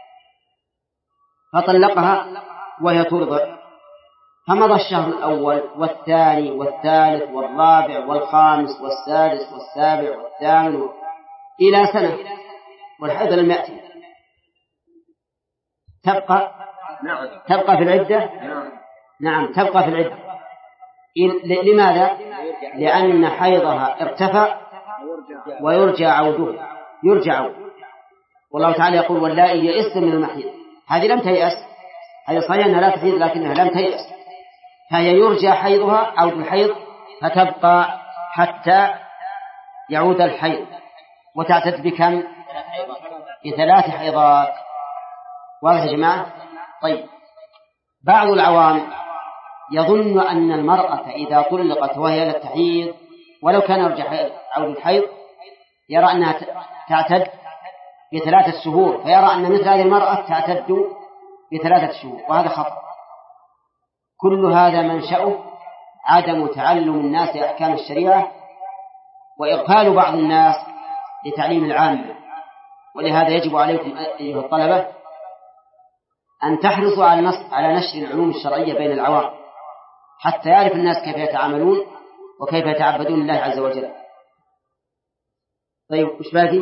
فطلقها وهي ترضع، فمضى الشهر الأول والثاني والثالث والرابع والخامس والسادس والسابع والثامن إلى سنة والحيض لم يأتي، تبقى تبقى في العدة. نعم تبقى في العدة. لماذا؟ لأن حيضها ارتفع ويرجى عوده يرجع عوده. والله تعالى يقول واللائي يئسن من المحيض، هذه لم تيأس، هذه صحيح أنها لا تحيض لكنها لم تيأس، فهي يرجى حيضها عود الحيض فتبقى حتى يعود الحيض، وتعتد بكم؟ بثلاث حيضات. واضح يا جماعة؟ طيب بعض العوام يظن أن المرأة إذا طلقت وهي لا تحيض ولو كان يرجع عود الحيض يرى أنها تعتد بثلاثة شهور، فيرى أن مثل هذه المرأة تعتد بثلاثة شهور، وهذا خطأ. كل هذا منشأه عدم تعلم الناس أحكام الشريعة وإغفال بعض الناس لتعليم العامة. ولهذا يجب عليكم أيها الطلبة أن تحرصوا على نشر على نشر العلوم الشرعية بين العوام حتى يعرف الناس كيف يتعاملون وكيف يتعبدون الله عز وجل. طيب وش باقي؟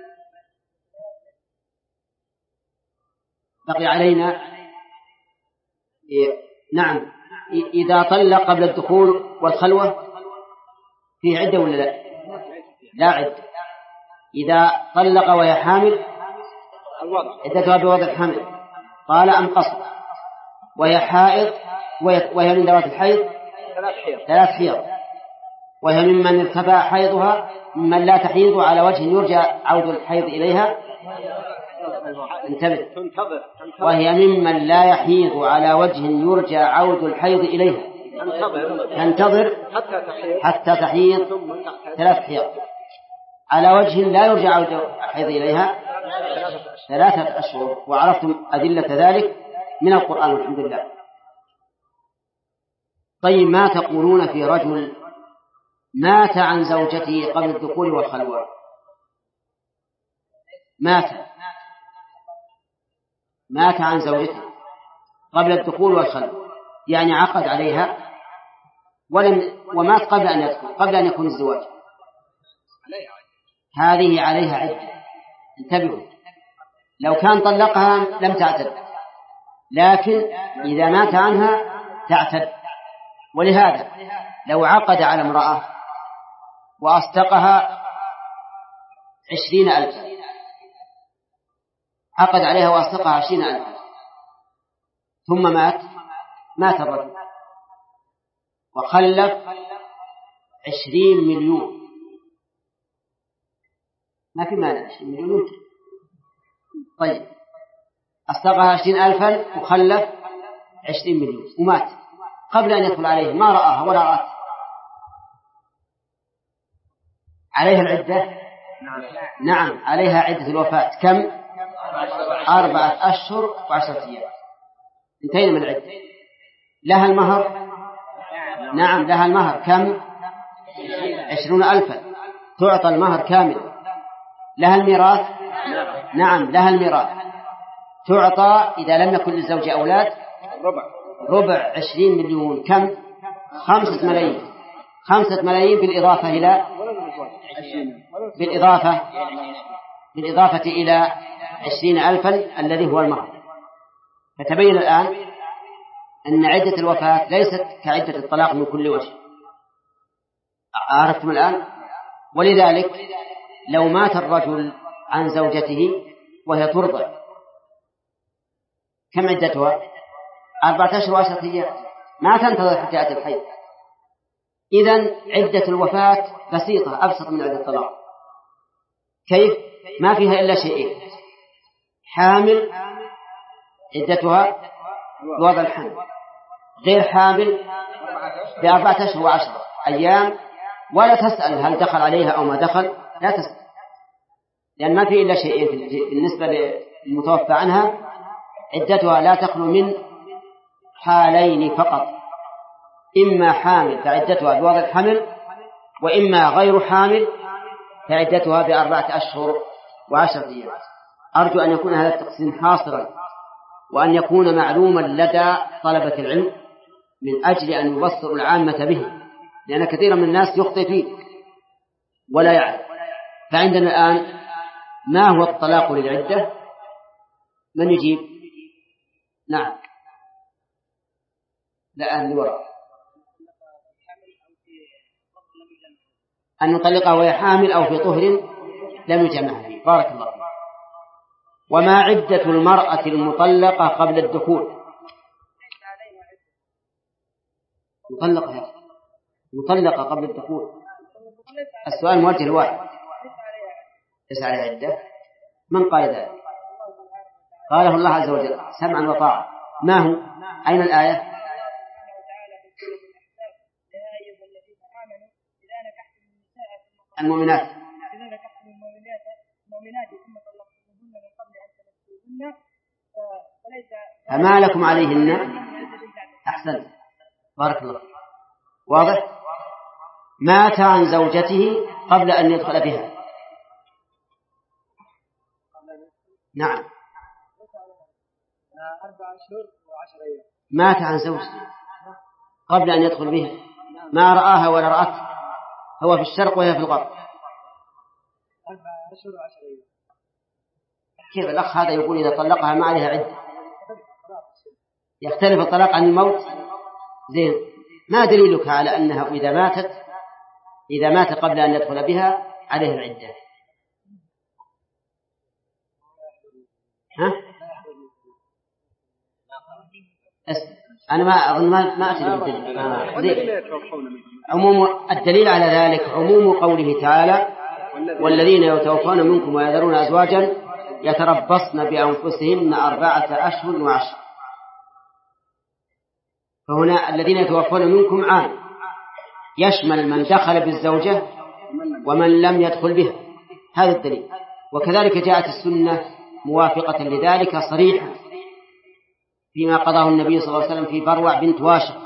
بقي علينا إيه؟ نعم إذا طلق قبل الدخول والخلوة في عدة ولا لا؟ لا عدة. إذا طلق وهي حامل عدتها بوضع الحمل قال أم قصر، وهي حائض وهي من ذوات الحيض ثلاث حيض، وهي ممن ارتفع حيضها ممن لا تحيض على وجه يرجع عود الحيض إليها. انتبه، وهي ممن لا يحيض على وجه يرجى عود الحيض إليها، تنتظر حتى تحيض ثلاث حيض على وجه لا يرجع عود الحيض إليها ثلاثة أشهر. وعرفتم أدلة ذلك من القرآن والحمد لله. طيب ما تقولون في رجل مات عن زوجته قبل الدخول والخلوة؟ مات مات عن زوجته قبل الدخول والخلوة، يعني عقد عليها ولم ومات قبل أن يدخل قبل أن يكون الزواج، هذه عليها عدة. انتبهوا، لو كان طلقها لم تعتد، لكن إذا مات عنها تعتد. ولهذا لو عقد على امرأة وأصدقها عشرين ألفا، عقد عليها وأصدقها عشرين ألفا ثم مات مات الرجل وخلف عشرين مليون، ما في مانع عشرين مليون. طيب أصدقها عشرين ألفا وخلف عشرين مليون ومات قبل أن يدخل عليه، ما رآها ولا رأت، عليها العدة؟ نعم عليها عدة الوفاة. كم؟ أربعة أشهر وعشرة أيام. انتهينا من العدة. لها المهر؟ نعم لها المهر. كم؟ عشرون ألفا. تعطى المهر كامل. لها الميراث؟ نعم لها الميراث. تعطى إذا لم يكن للزوج أولاد ربع ربع عشرين مليون. كم؟ خمسة ملايين. خمسة ملايين بالإضافة إلى بالإضافة بالإضافة إلى عشرين ألفا الذي هو المهر. فتبين الآن أن عدة الوفاة ليست كعدة الطلاق من كل وجه. عرفتم الآن؟ ولذلك لو مات الرجل عن زوجته وهي ترضع كم عدتها؟ أربعة أشهر وعشرة أيام، ما تنتظر حتى يأتي الحيض. إذن عدة الوفاة بسيطة أبسط من عدة الطلاق. كيف؟ ما فيها إلا شيئين: حامل عدتها بوضع الحمل، غير حامل بأربعة أشهر وعشرة أيام. ولا تسأل هل دخل عليها أو ما دخل، لا تسأل، لأن ما في إلا شيئين بالنسبة للمتوفى عنها. عدتها لا تخلو من حالين فقط: إما حامل فعدتها بوضع الحمل، وإما غير حامل فعدتها بأربعة أشهر وعشرة أيام. أرجو أن يكون هذا التقسيم حاصرا، وأن يكون معلوما لدى طلبة العلم من أجل أن يبصروا العامة به، لأن كثيرا من الناس يخطئ فيه ولا يعلم. فعندنا الآن ما هو الطلاق للعدة؟ من يجيب؟ نعم لا أهل الوراء. أن نطلقها وهي حامل أو في طهر لم يجمع فيه. بارك الله فيك. وما عدة المرأة المطلقة قبل الدخول؟ مطلقة مطلقة قبل الدخول. السؤال موجه الواحد. ليس عليها عدة. من قال ذلك؟ قاله الله عز وجل سمعا وطاعة. ما هو؟ أين الآية؟ المؤمنات فما لكم عليهن. أحسنت بارك الله. واضح؟ مات عن زوجته قبل أن يدخل بها. نعم مات عن زوجته قبل أن يدخل بها، ما رآها ولا رأته، هو في الشرق وهي في الغرب. كيف الأخ هذا يقول إذا طلقها ما عليها عدة؟ يختلف الطلاق عن الموت. زين، ما دليلك على أنها إذا ماتت إذا مات قبل أن يدخل بها عليه العدة؟ ها؟ أنا ما أظن ما ما أتدري بالدليل. عموم الدليل على ذلك عموم قوله تعالى: والذين يتوفون منكم ويذرون أزواجا يتربصن بأنفسهن أربعة أشهر وعشر. فهنا الذين يتوفون منكم عام، يشمل من دخل بالزوجة ومن لم يدخل بها. هذا الدليل. وكذلك جاءت السنة موافقة لذلك صريحة فيما قضاه النبي صلى الله عليه وسلم في بروع بنت واشق،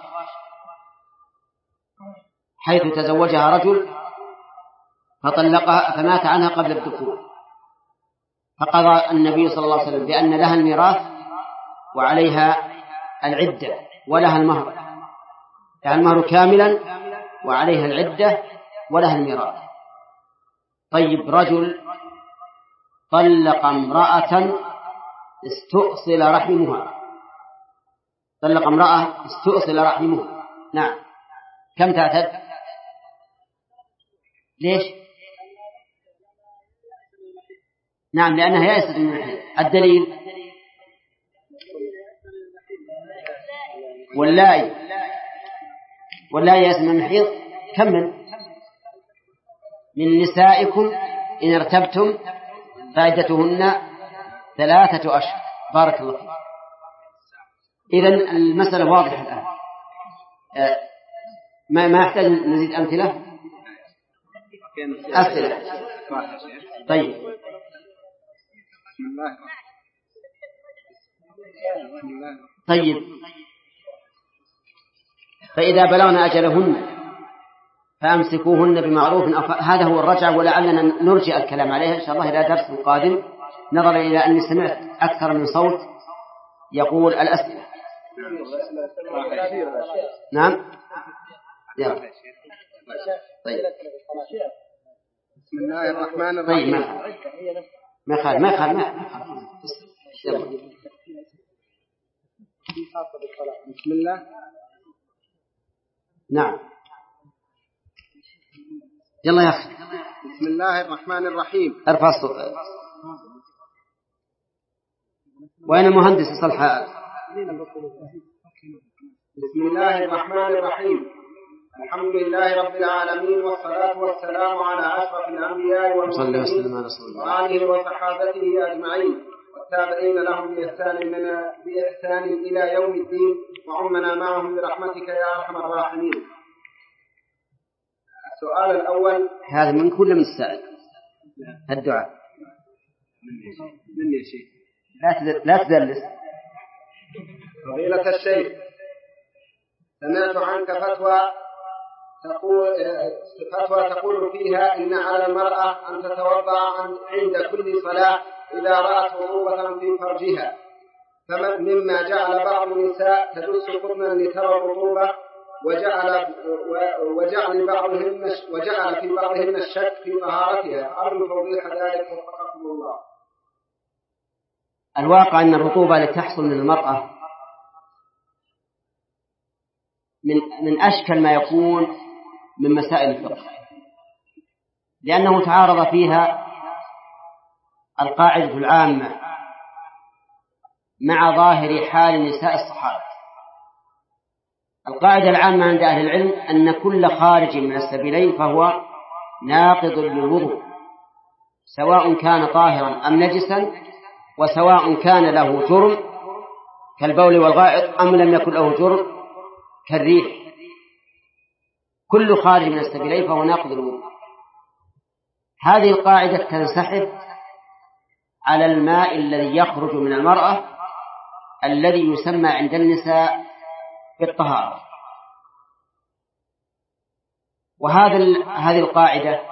حيث تزوجها رجل فطلقها فمات عنها قبل الدخول، فقضى النبي صلى الله عليه وسلم بأن لها الميراث وعليها العدة ولها المهر، لها المهر كاملا وعليها العدة ولها الميراث. طيب، رجل طلق امرأة استؤصل رحمها، طلق امرأة استؤصل رحمها، نعم، كم تعتد؟ ليش؟ نعم، لأنها يائسة من المحيض. الدليل: واللائي واللائي يائسة من المحيض كم من من نسائكم إن ارتبتم فعدتهن ثلاثة أشهر. بارك الله فيك. إذن المسألة واضحة الآن. أه ما ما يحتاج نزيد أمثلة. أسئلة. طيب. طيب، فإذا بلغنا أجلهن فأمسكوهن بمعروف. هذا هو الرجع، ولعلنا نرجع الكلام عليها إن شاء الله إلى درس القادم، نظرا إلى أني سمعت أكثر من صوت يقول الأسئلة. نعم. يلا. طيب. بسم الله الرحمن الرحيم. ما خال ما خال ما بسم الله. نعم. يلا يا أخي. بسم الله الرحمن الرحيم. ارفع الصوت. وين المهندس صلحاء؟ بسم الله الرحمن الرحيم. الحمد لله رب العالمين، والصلاة والسلام على أشرف الأنبياء والمرسلين وآله وصحابته أجمعين والتابعين لهم بإحسان بإحسان إلى يوم الدين، وعمنا معهم برحمتك يا أرحم الراحمين. السؤال الأول. هذا من كل من السائل الدعاء. من يا شيخ؟ لا لا تدلس. فضيلة الشيخ، سمعت عنك فتوى تقول فتوى تقول فيها إن على المرأة أن تتوضأ عند كل صلاة إذا رأت رطوبة في فرجها، مما جعل بعض النساء تدس قطنا لترى الرطوبة، وجعل وجعل بعضهن وجعل في بعضهن الشك في طهارتها. أرجو توضيح ذلك وفقكم الله. الواقع أن الرطوبة التي تحصل من المرأة من من أشكل ما يكون من مسائل الفقه، لأنه تعارض فيها القاعدة العامة مع ظاهر حال نساء الصحابة. القاعدة العامة عند أهل العلم أن كل خارج من السبيلين فهو ناقض للوضوء، سواء كان طاهرا أم نجسا، وسواء كان له جرم كالبول والغائط أم لم يكن له جرم كالريح. كل خارج من السبيلين فهو ناقض الوضوء. هذه القاعدة تنسحب على الماء الذي يخرج من المرأة الذي يسمى عند النساء بالطهارة. وهذا هذه القاعدة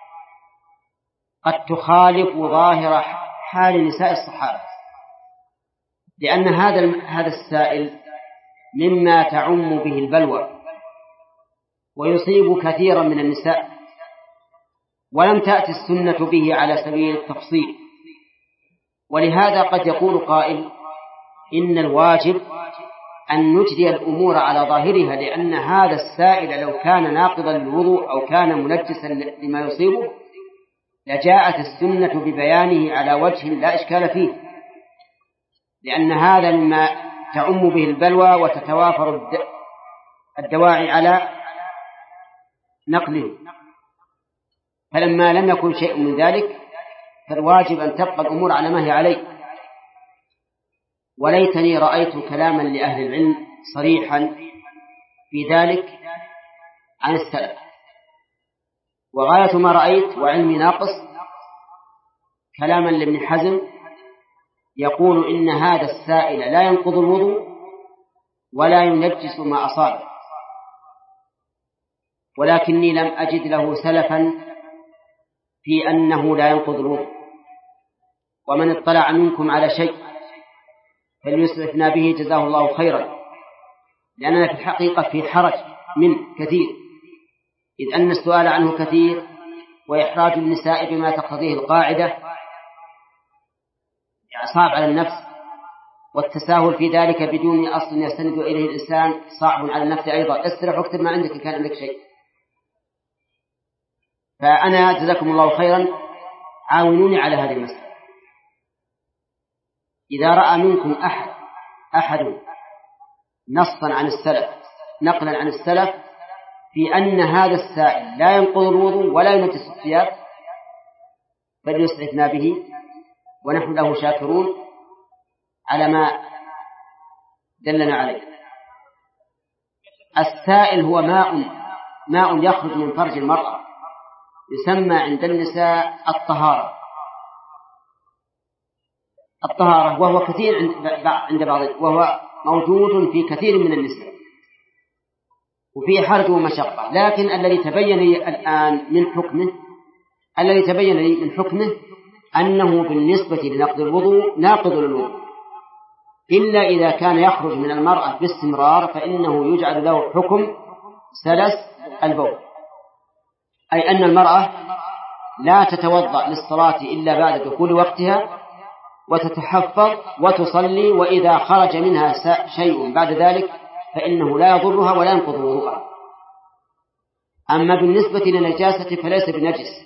قد تخالف ظاهر حال نساء الصحابة، لأن هذا هذا السائل مما تعم به البلوى ويصيب كثيرا من النساء، ولم تأتي السنة به على سبيل التفصيل. ولهذا قد يقول قائل إن الواجب أن نجري الأمور على ظاهرها، لأن هذا السائل لو كان ناقضا للوضوء أو كان منجسا لما يصيبه لجاءت السنة ببيانه على وجه لا إشكال فيه، لأن هذا مما تعم به البلوى وتتوافر الدواعي على نقله. فلما لم يكن شيء من ذلك فالواجب أن تبقى الأمور على ما هي عليه. وليتني رأيت كلاما لأهل العلم صريحا في ذلك عن السلف، وغاية ما رأيت وعلمي ناقص كلاما لابن حزم يقول إن هذا السائل لا ينقض الوضوء ولا ينجس ما أصابه، ولكني لم أجد له سلفا في أنه لا ينقض الوضوء. ومن اطلع منكم على شيء فليسعفنا به جزاه الله خيرا، لأننا في الحقيقة في حرج من كثير، إذ أن السؤال عنه كثير، وإحراج النساء بما تقتضيه القاعدة صعب على النفس، والتساهل في ذلك بدون أصل يستند إليه الإنسان صعب على النفس أيضا. استرح واكتب ما عندك إن كان عندك شيء. فأنا جزاكم الله خيرا عاونوني على هذه المسألة. إذا رأى منكم أحد أحد نصا عن السلف نقلا عن السلف في أن هذا السائل لا ينقض الوضوء ولا ينجس الثياب فليسعفنا به، ونحن له شاكرون على ما دلنا عليه. السائل هو ماء ماء يخرج من فرج المرأة، يسمى عند النساء الطهارة. الطهارة، وهو كثير عند بعض، وهو موجود في كثير من النساء وفيه حرج ومشقة. لكن الذي تبين لي الآن من حكمه الذي تبين لي من حكمه أنه بالنسبة لنقض الوضوء ناقض للوضوء، إلا إذا كان يخرج من المرأة باستمرار فإنه يجعل له حكم سلس البول، أي أن المرأة لا تتوضأ للصلاة إلا بعد دخول وقتها وتتحفظ وتصلي، وإذا خرج منها شيء بعد ذلك فإنه لا يضرها ولا ينقض وضوءها. أما بالنسبة للنجاسة فليس بنجس،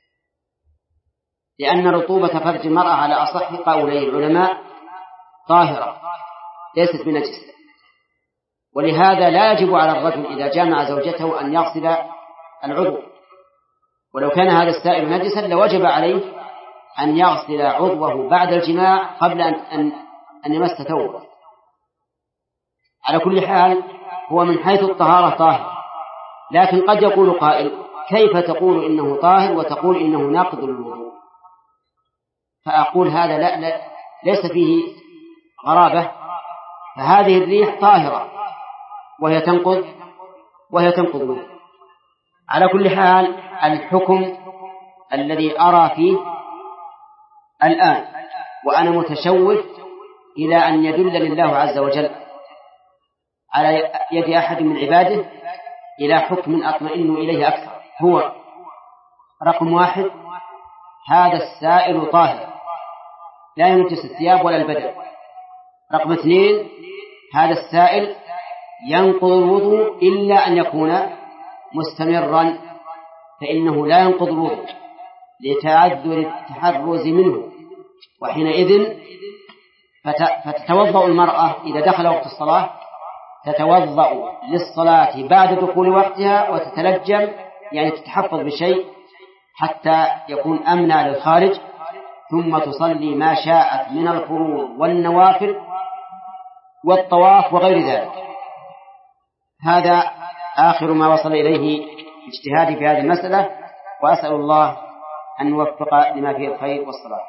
لأن رطوبة فرج المرأة على أصح قولي العلماء طاهرة ليست بنجس، ولهذا لا يجب على الرجل إذا جامع زوجته أن يغسل العضو، ولو كان هذا السائل نجسا لوجب عليه أن يغسل عضوه بعد الجماع قبل أن, أن, أن يمس ثوبه. على كل حال هو من حيث الطهارة طاهر، لكن قد يقول قائل كيف تقول إنه طاهر وتقول إنه ناقض للوضوء؟ فأقول هذا لا, لا ليس فيه غرابة، فهذه الريح طاهرة وهي تنقض وهي تنقض الوضوء. على كل حال الحكم الذي أرى فيه الآن وأنا متشوف إلى أن يدلني الله عز وجل على يد أحد من عباده إلى حكم أطمئن إليه أكثر، هو رقم واحد هذا السائل طاهر لا ينجس الثياب ولا البدن. رقم اثنين هذا السائل ينقض الوضوء إلا أن يكون مستمرا، فإنه لا ينقض الوضوء لتعذر التحرز منه، وحينئذ فتتوضأ المرأة إذا دخل وقت الصلاة تتوضأ للصلاة بعد دخول وقتها وتتلجم، يعني تتحفظ بشيء حتى يكون أمنى للخارج، ثم تصلي ما شاءت من الفروض والنوافل والطواف وغير ذلك. هذا آخر ما وصل إليه اجتهادي في هذه المسألة، وأسأل الله أن نوفق لما فيه الخير والصلاح.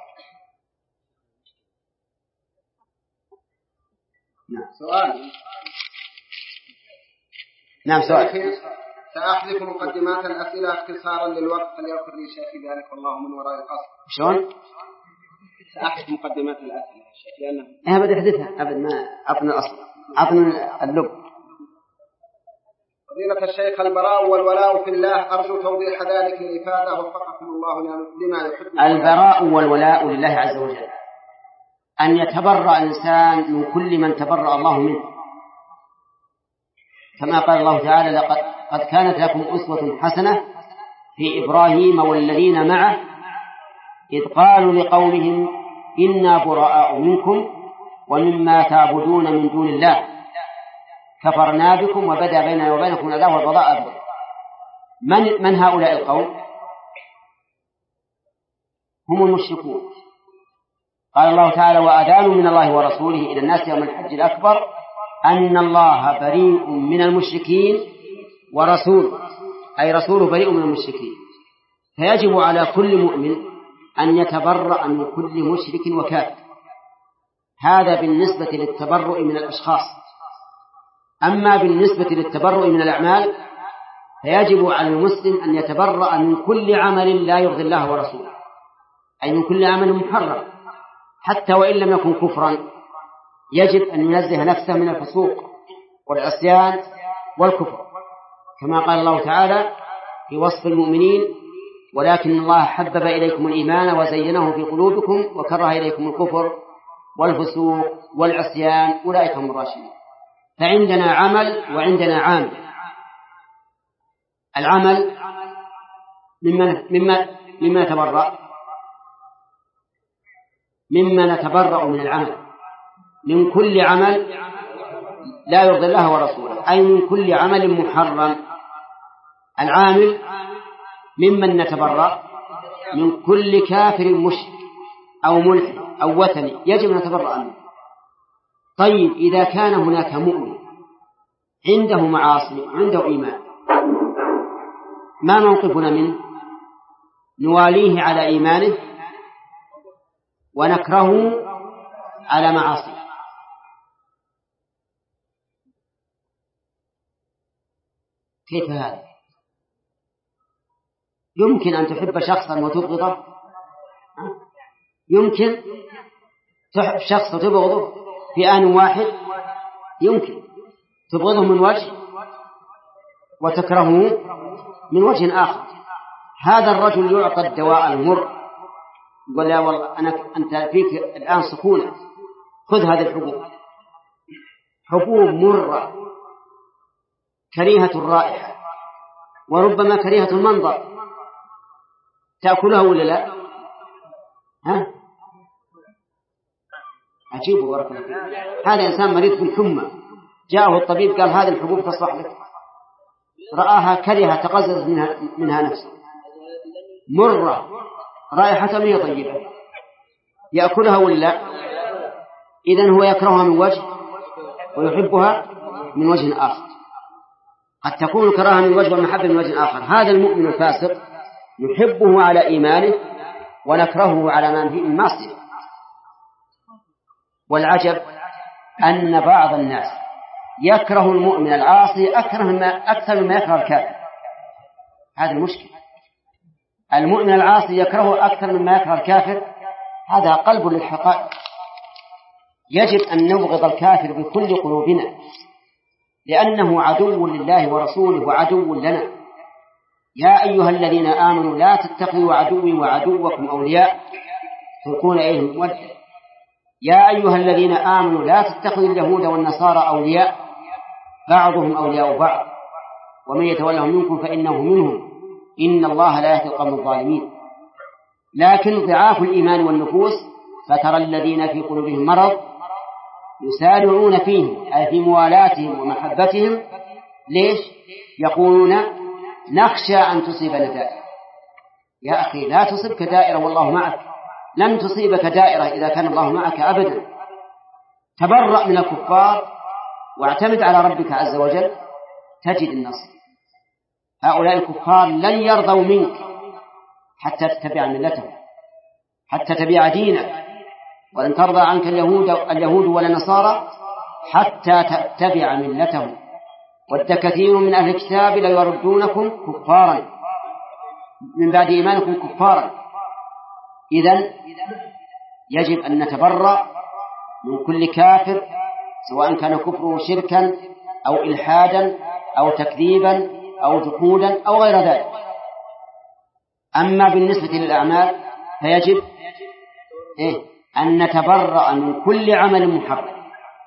نعم. سؤال نعم سؤال سأحذف مقدمات الأسئلة اختصارا للوقت، فليغفر لي شيخي ذلك والله من وراء القصر. شلون؟ سأحذف مقدمات الأسئلة شيخ لأنه أبدا احذفها أبدا، ما أعطنا الأصل أعطنا اللب. فضيلة الشيخ البراء والولاء في الله، أرجو توضيح ذلك الإفادة وفقكم الله لما يحب. البراء والولاء لله عز وجل أن يتبرأ الإنسان من كل من تبرأ الله منه، كما قال الله تعالى لقد قد كانت لكم أسوة حسنة في إبراهيم والذين معه إذ قالوا لقومهم إنا براء منكم ومما تعبدون من دون الله كفرنا بكم وبدأ بيننا وبينكم العداوة والبغضاء أبدا. من, من هؤلاء القوم؟ هم المشركون. قال الله تعالى وأذان من الله ورسوله إلى الناس يوم الحج الأكبر أن الله بريء من المشركين ورسوله، أي رسوله بريء من المشركين. فيجب على كل مؤمن أن يتبرأ من كل مشرك وكافر. هذا بالنسبة للتبرؤ من الأشخاص. أما بالنسبة للتبرؤ من الأعمال فيجب على المسلم أن يتبرأ من كل عمل لا يرضي الله ورسوله، أي من كل عمل محرم حتى وإن لم يكن كفرا. يجب أن ينزه نفسه من الفسوق والعصيان والكفر، كما قال الله تعالى في وصف المؤمنين ولكن الله حبب إليكم الإيمان وزينه في قلوبكم وكره إليكم الكفر والفسوق والعصيان أولئك هم الراشدون. فعندنا عمل وعندنا عامل. العمل مما مما مما نتبرأ مما نتبرأ من العمل من كل عمل لا يرضي الله ورسوله، أي من كل عمل محرم. العامل ممن نتبرأ من كل كافر مشرك أو ملحد أو وثني يجب أن نتبرأ منه. طيب إذا كان هناك مؤمن عنده معاصي وعنده إيمان، ما موقفنا منه؟ نواليه على إيمانه ونكرهه على معاصي. كيف هذا؟ يمكن أن تحب شخصا وتبغضه؟ يمكن تحب شخص وتبغضه في آن واحد؟ يمكن تبغضه من وجه وتكرهه من وجه آخر. هذا الرجل يعطى الدواء المر، يقول لا والله أنا أنت فيك الآن سكونة، خذ هذه الحبوب، حبوب مرة كريهة الرائحة وربما كريهة المنظر، تأكلها ولا لا؟ ها؟ عجيب وبارك الله فيك. هذا إنسان مريض بالحمى، جاءه الطبيب قال هذه الحبوب تصلح لك، رآها كريهة تقزز منها, منها نفسه، مرة رائحة هي طيبة، يأكلها ولا؟ إذن هو يكرهها من وجه ويحبها من وجه آخر. قد تكون الكراهة من وجه والمحبة من وجه آخر. هذا المؤمن الفاسق نحبه على إيمانه ونكرهه على ما فيه من معصية. والعجب أن بعض الناس يكره المؤمن العاصي أكثر مما أكثر مما يكره الكافر. هذا المشكلة، المؤمن العاصي يكرهه أكثر مما يكره الكافر. هذا قلب للحقائق. يجب أن نبغض الكافر بكل قلوبنا، لأنه عدو لله ورسوله وعدو لنا. يا أيها الذين آمنوا لا تتخذوا عدوي وعدوكم أولياء تلقون إليهم مودة. يا أيها الذين آمنوا لا تتخذوا اليهود والنصارى أولياء بعضهم أولياء بعض ومن يتولهم منكم فإنه منهم إن الله لا يهدي القوم الظالمين. لكن ضعاف الإيمان والنفوس فترى الذين في قلوبهم مرض يسارعون فيهم، أي في موالاتهم ومحبتهم. ليش؟ يقولون نخشى أن تصيبنا دائرة. يا أخي لا تصبك دائرة والله معك، لن تصيبك دائرة إذا كان الله معك أبدا. تبرأ من الكفار واعتمد على ربك عز وجل تجد النصر. هؤلاء الكفار لن يرضوا منك حتى تتبع ملتهم، حتى تبيع دينك، ولن ترضى عنك اليهود اليهود ولا النصارى حتى تتبع ملتهم. ود كثير من أهل الكتاب لا يردونكم كفارا من بعد إيمانكم كفارا. إذن يجب أن نتبرأ من كل كافر، سواء كان كفره شركا أو إلحادا أو تكذيبا أو جحودا أو غير ذلك. أما بالنسبة للأعمال فيجب إيه؟ أن نتبرأ من كل عمل محرم،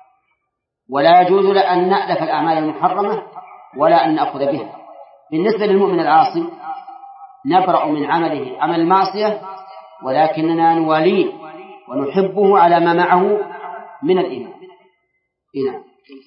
ولا يجوز لنا أن نألف الأعمال المحرمة ولا أن نأخذ بها. بالنسبة للمؤمن العاصي نبرأ من عمله عمل المعصية، ولكننا نواليه ونحبه على ما معه من الإيمان. هنا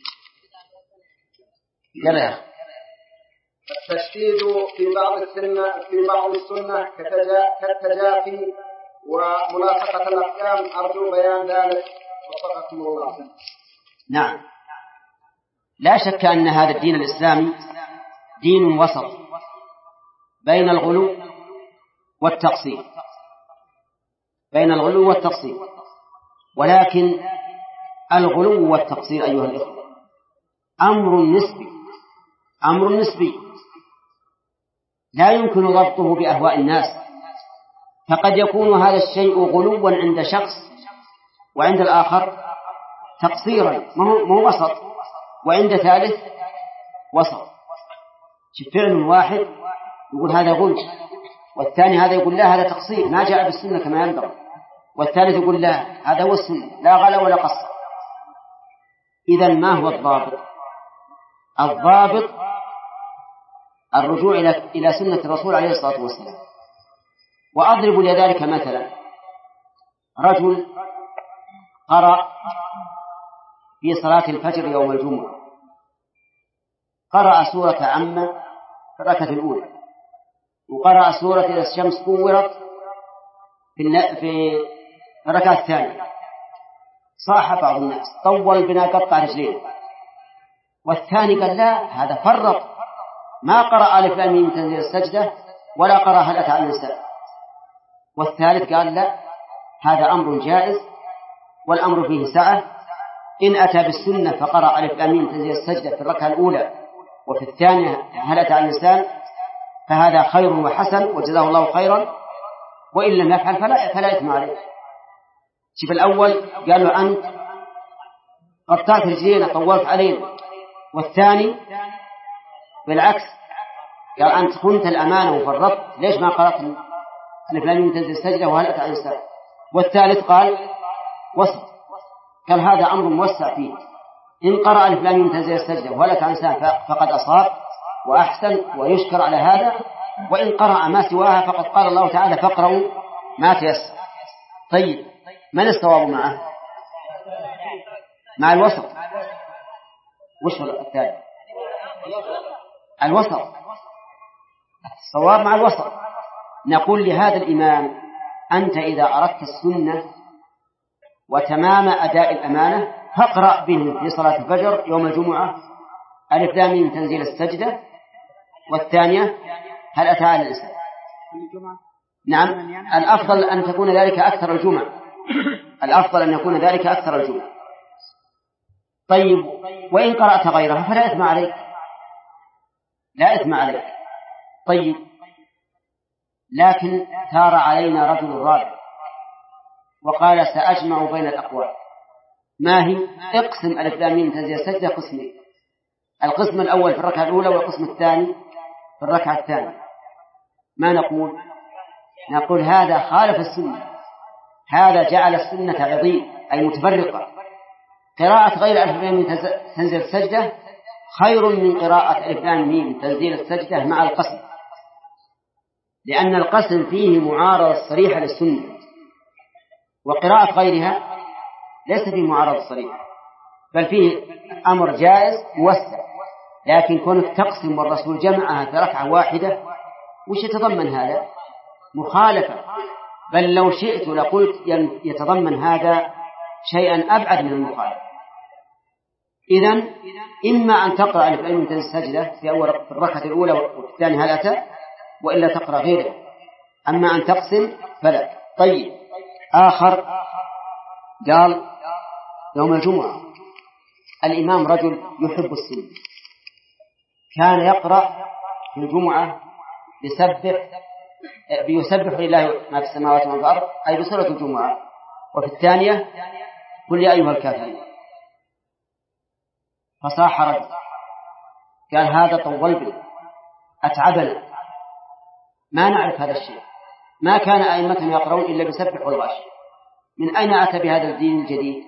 يلا يا أخي. التشديد في بعض السنة في بعض السنة كالتجافي وملاصقة الأحكام، أرجو بيان ذلك وفقكم الله. نعم، لا شك أن هذا الدين الإسلامي دين وسط بين الغلو والتقصير، بين الغلو والتقصير. ولكن الغلو والتقصير أيها الإخوة أمر نسبي، أمر نسبي لا يمكن ضبطه بأهواء الناس. فقد يكون هذا الشيء غلوا عند شخص وعند الآخر تقصيرا، ما هو وسط، وعند ثالث وسط. فعل واحد يقول هذا غلو، والثاني هذا يقول لا هذا تقصير ما جاء بالسنة كما ينبغي، والثالث يقول لا هذا هو السنة لا غلا ولا قصر. إذن ما هو الضابط؟ الضابط الرجوع إلى إلى سنة الرسول عليه الصلاة والسلام. وأضرب لذلك مثلا، رجل قرأ في صلاة الفجر يوم الجمعة، قرأ سورة عامة في الركعة الأولى، وقرأ سورة إذا الشمس كورت في الركعة الثانية. صاح بعض الناس طول بنا قطع رجلين، والثاني قال لا هذا فرط، ما قرأ ألف لام ميم تنزيل السجدة ولا قرأ هل أتى على النساء. والثالث قال لا هذا أمر جائز والأمر فيه سعة. إن أتى بالسنة فقرأ ألف لام ميم تنزيل السجدة في الركعة الأولى وفي الثانية هل أتى على الإنسان فهذا خير وحسن وجزاه الله خيرا، وإن لم يفعل فلا فلا إثم عليه. شوف الأول قال له أنت قطعت رجلينا طولت علينا، والثاني بالعكس قال أنت خنت الأمانة وفرطت، ليش ما قرأت ألف لام ميم تنزيل السجدة وهل أتى على الإنسان؟ والثالث قال وسط، قال هذا أمر موسع فيه، إن قرأ ألف لام ميم تنزيل السجدة وهل أتى على الإنسان فقد أصاب وأحسن ويشكر على هذا، وإن قرأ ما سواها فقد قال الله تعالى فاقرأوا ما تيسر. طيب من الصواب معه؟ مع الوسط. وش هو الثاني؟ الوسط، الصواب مع الوسط. نقول لهذا الإمام أنت إذا أردت السنة وتمام أداء الأمانة فاقرأ به في صلاة الفجر يوم الجمعة ألف لام ميم تنزيل السجدة، والثانية هل أتى على الإنسان. نعم، الأفضل أن تكون ذلك أكثر الجمعة، الأفضل أن يكون ذلك أكثر الجمعة. طيب وإن قرأت غيرها فلا إثم عليك، لا إثم عليك. طيب لكن ثار علينا رجل رابع وقال سأجمع بين الأقوال. ما هي؟ اقسم ألف لام ميم تنزيل السجدة قسمين، القسم الأول في الركعة الأولى والقسم الثاني في الركعة الثانية. ما نقول؟ نقول هذا خالف السنة، هذا جعل السنة عظيم أي متفرقة. قراءة غير ألف لام ميم تنزيل السجدة خير من قراءة ألف لام ميم تنزيل السجدة مع القسم، لأن القسم فيه معارضة صريحة للسنة، وقراءة غيرها ليس فيه معارضة صريحة، بل فيه أمر جائز موسع. لكن كونك تقسم والرسول جمعها في ركعة واحدة وش يتضمن هذا؟ مخالفة. بل لو شئت لقلت يتضمن هذا شيئا أبعد من المخالفة. إذن إما أن تقرأ ألف لام ميم تنزيل السجدة في أول في الركعة الأولى وفي الثانية هل أتى، وإلا تقرأ غيره. أما أن تقسم فلا. طيب آخر قال يوم الجمعة الإمام رجل يحب السنة، كان يقرأ في الجمعة بسبح بيسبح لله ما في السماوات وما في الأرض أي بسورة الجمعة، وفي الثانية قل يا أيها الكافرون. فصاح رجل قال هذا طول بنا أتعبنا، ما نعرف هذا الشيء، ما كان أئمتنا يقرؤون إلا بسبح والغاشية، من أين أتى بهذا الدين الجديد؟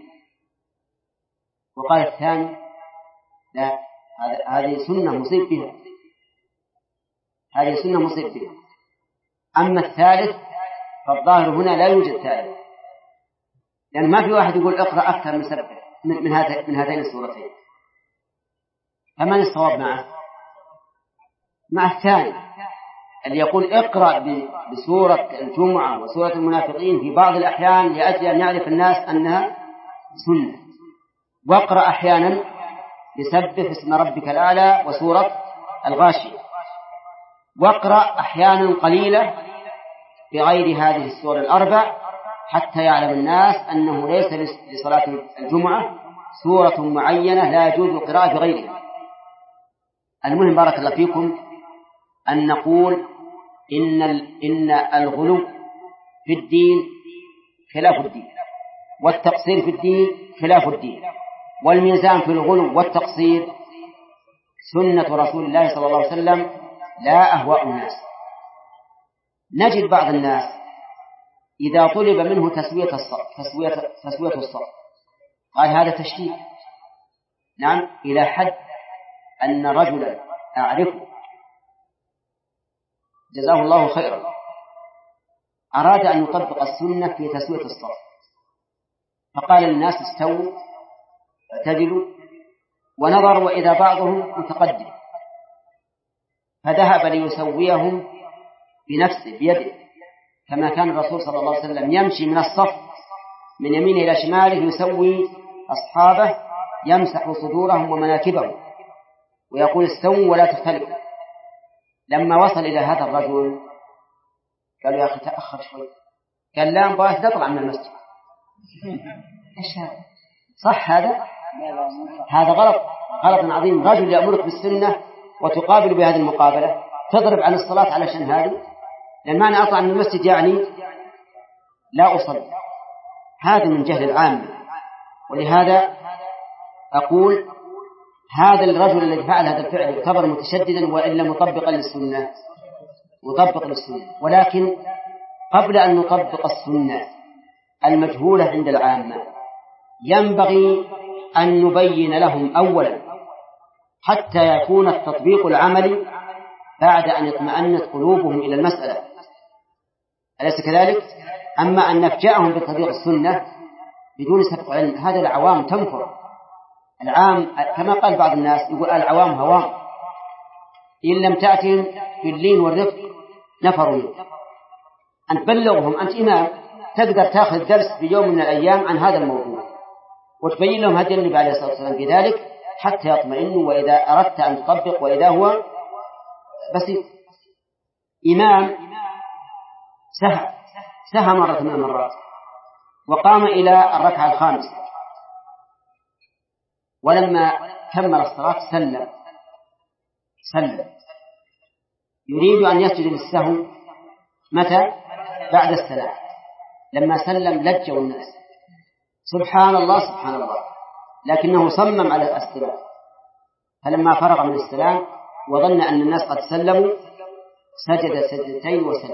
وقال الثاني لا، هذه سنة مصيب بها، هذه سنة مصيب بها. أما الثالث فالظاهر هنا لا يوجد ثالث، لأن ما في واحد يقول اقرأ أكثر من سبح من من هذين السورتين. فمن الصواب معه؟ مع الثاني اللي يقول اقرأ بسورة الجمعة وسورة المنافقين في بعض الأحيان لأجل أن يعرف الناس أنها سنة، واقرأ أحيانا بسبح اسم ربك الأعلى وسورة الغاشية، واقرأ أحيانا قليلة بغير هذه السور الأربع حتى يعلم الناس أنه ليس لصلاة الجمعة سورة معينة لا يجوز القراءة بغيرها. المهم بارك الله فيكم أن نقول إن إن الغلو في الدين خلاف الدين، والتقصير في الدين خلاف الدين، والميزان في الغلو والتقصير سنة رسول الله صلى الله عليه وسلم لا أهواء الناس. نجد بعض الناس إذا طلب منه تسوية الصف تسوية تسوية الصف قال هذا تشديد. نعم، إلى حد أن رجلا أعرفه جزاه الله خيرا أراد أن يطبق السنة في تسوية الصف، فقال للناس استووا اعتدلوا، ونظر وإذا بعضهم متقدم، فذهب ليسويهم بنفسه بيده، كما كان الرسول صلى الله عليه وسلم يمشي من الصف من يمينه إلى شماله يسوي أصحابه، يمسح صدورهم ومناكبهم ويقول استووا ولا تختلفوا. لما وصل إلى هذا الرجل قال يا أخي تأخر شوي، قال لا، أبغاك تطلع من المسجد. إيش هذا؟ صح هذا؟ هذا غلط، غلط عظيم. رجل يأمرك بالسنة وتقابل بهذه المقابلة، تضرب عن الصلاة علشان هذه، لأن معنى أطلع من المسجد يعني لا أصلي، هذا من جهل العامة. ولهذا أقول هذا الرجل الذي فعل هذا الفعل يعتبر متشددا وإلا مطبقا للسنة، مطبق للسنة. ولكن قبل أن نطبق السنة المجهولة عند العامة ينبغي أن نبين لهم أولا حتى يكون التطبيق العملي بعد أن اطمأنت قلوبهم إلى المسألة، أليس كذلك؟ أما أن نفجأهم بتطبيق السنة بدون سبق علم، هذا العوام تنفر. العام كما قال بعض الناس يقول العوام هوام، إن لم تأتهم باللين والرفق نفروا منك. أن تبلغهم، أنت إمام تقدر تأخذ درس في يوم من الأيام عن هذا الموضوع وتبين لهم هدي النبي عليه الصلاة والسلام في ذلك حتى يطمئنوا، وإذا أردت أن تطبق وإذا هو بسيط. إمام سهى سهى مرة من المرات وقام إلى الركعة الخامسة، ولما كمل الصلاة سلم سلم يريد أن يسجد للسهو متى؟ بعد السلام. لما سلم لجوا الناس سبحان الله سبحان الله، لكنه صمم على السلام. فلما فرغ من السلام وظن أن الناس قد سلموا سجد سجدتين وسلم.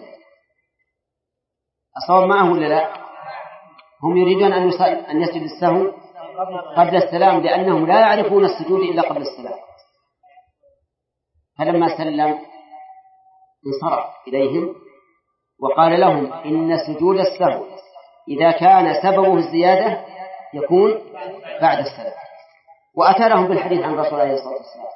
أصاب معه ولا لا؟ هم يريدون أن أن يسجد السهو قبل السلام لأنهم لا يعرفون السجود إلا قبل السلام. فلما سلم انصرف إليهم وقال لهم إن سجود السهو إذا كان سببه الزيادة يكون بعد السلام، وأتى لهم بالحديث عن رسول الله عليه الصلاة والسلام.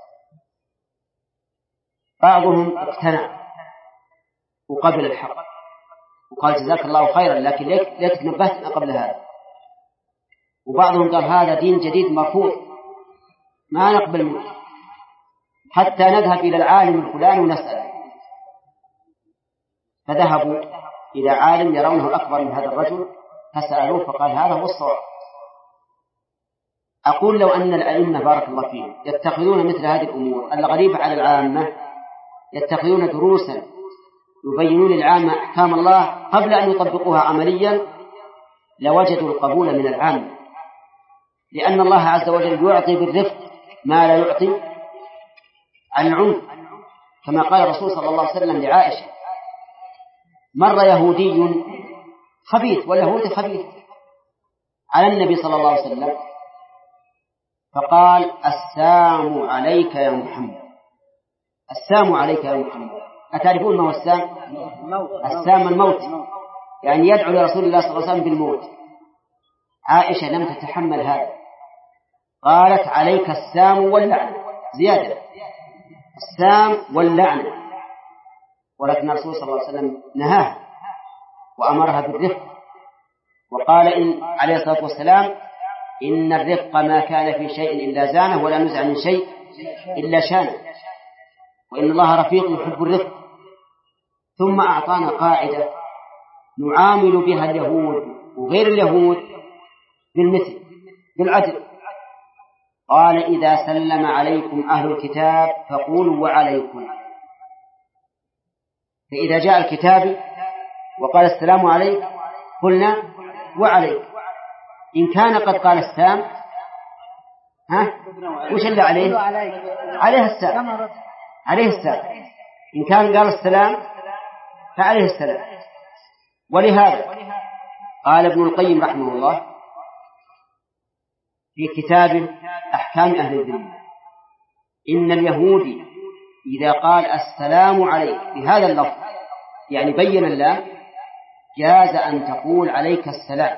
بعضهم اقتنع وقبل الحق وقال جزاك الله خيرا، لكن ليتك نبهتنا قبل هذا. وبعضهم قال هذا دين جديد مرفوض ما نقبل منه حتى نذهب إلى العالم الفلاني ونسأله. فذهبوا إلى عالم يرونه أكبر من هذا الرجل فسألوه فقال هذا هو الصواب. أقول لو أن الأئمة بارك الله فيهم يتخذون مثل هذه الأمور الغريبة على العامة، يتخذون دروسا يبينون للعامة أحكام الله قبل أن يطبقوها عمليا، لوجدوا القبول من العامة، لأن الله عز وجل يعطي بالرفق ما لا يعطي عن العنف، كما قال الرسول صلى الله عليه وسلم لعائشة: مر يهودي خبيث واليهودي خبيث على النبي صلى الله عليه وسلم فقال: السام عليك يا محمد، السام عليك يا محمد. أتعرفون ما هو السام؟ السام الموت، يعني يدعو لرسول الله صلى الله عليه وسلم بالموت. عائشة لم تتحمل هذا، قالت: عليك السام واللعنة، زيادة السام واللعنة. ولكن الرسول صلى الله عليه وسلم نهاها وأمرها بالرفق، وقال إن عليه الصلاة والسلام: إن الرفق ما كان في شيء إلا زانه ولا نزع من شيء إلا شانه، وإن الله رفيق يحب الرفق. ثم أعطانا قاعدة نعامل بها اليهود وغير اليهود بالمثل بالعدل. قال: إذا سلم عليكم أهل الكتاب فقولوا وعليكم. فإذا جاء الكتاب وقال السلام عليك قلنا وعليك. إن كان قد قال السلام ها وش اللي عليه؟ عليه السلام، عليه السلام. إن كان قال السلام فعليه السلام. ولهذا قال ابن القيم رحمه الله في كتابه أحكام أهل الذمة: إن اليهودي إذا قال السلام عليك بهذا اللفظ يعني بين الله، جاز أن تقول عليك السلام.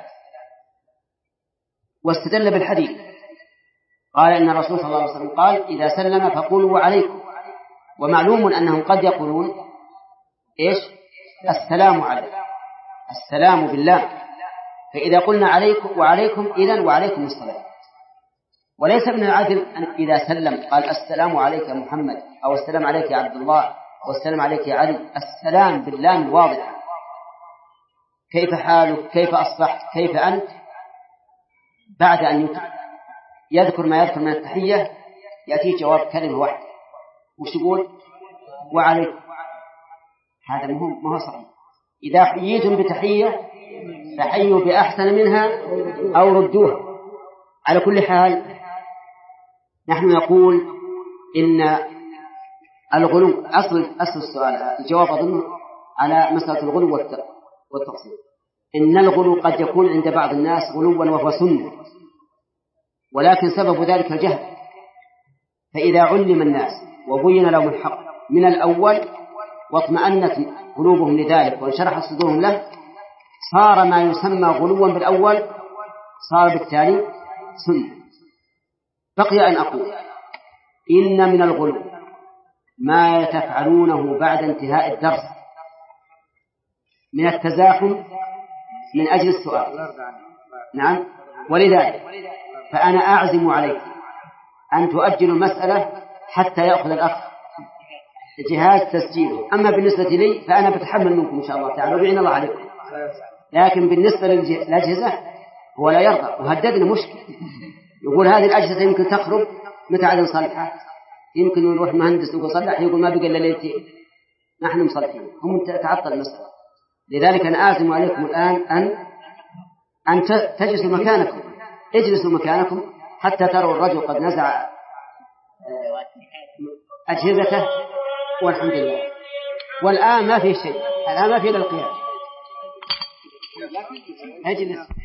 واستدل بالحديث، قال إن الرسول صلى الله عليه وسلم قال: إذا سلم فقولوا وعليكم. ومعلوم أنهم قد يقولون إيش؟ السلام عليكم، السلام بالله. فإذا قلنا عليكم وعليكم إذن وعليكم السلام. وليس من العدل أن إذا سلم قال السلام عليك يا محمد أو السلام عليك يا عبد الله والسلام عليك يا علي. السلام بالله واضح: كيف حالك، كيف أصبحت، كيف أنت. بعد أن يذكر ما يذكر من التحية يأتي جواب كلمة واحدة وش يقول؟ وعليكم. هذا ما هو صحيح. إذا حييتم بتحية فحيوا بأحسن منها أو ردوها. على كل حال نحن نقول إن الغلو أصل أصل السؤال الجواب أظن على مسألة الغلو والتقصير. إن الغلو قد يكون عند بعض الناس غلوا وهو سنة، ولكن سبب ذلك الجهل. فإذا علم الناس وبين لهم الحق من الأول واطمأنت قلوبهم لذلك وانشرحت صدورهم له صار ما يسمى غلوا بالأول صار بالتالي سنة. بقي أن أقول إن من الغلو ما تفعلونه بعد انتهاء الدرس من التزاحم من أجل السؤال. نعم، ولذلك فأنا أعزم عليكم أن تؤجلوا المسألة حتى يأخذ الأخ جهاز تسجيله. أما بالنسبة لي فأنا بتحمل منكم إن شاء الله تعالى وبعين الله عليكم، لكن بالنسبة للأجهزة هو لا يرضى وهددنا مشكلة. يقول هذه الأجهزة يمكن تخرب، متى عاد نصلحها؟ يمكن يروح مهندس يقول صلح، يقول ما بقى إلا ليلتين نحن مصلحين، هم تعطل المسألة. لذلك أنا أعزم عليكم الآن أن أن تجلسوا مكانكم، اجلسوا مكانكم حتى تروا الرجل قد نزع أجهزته والحمد لله. والآن ما في شيء، الآن ما في إلا القيام. اجلس.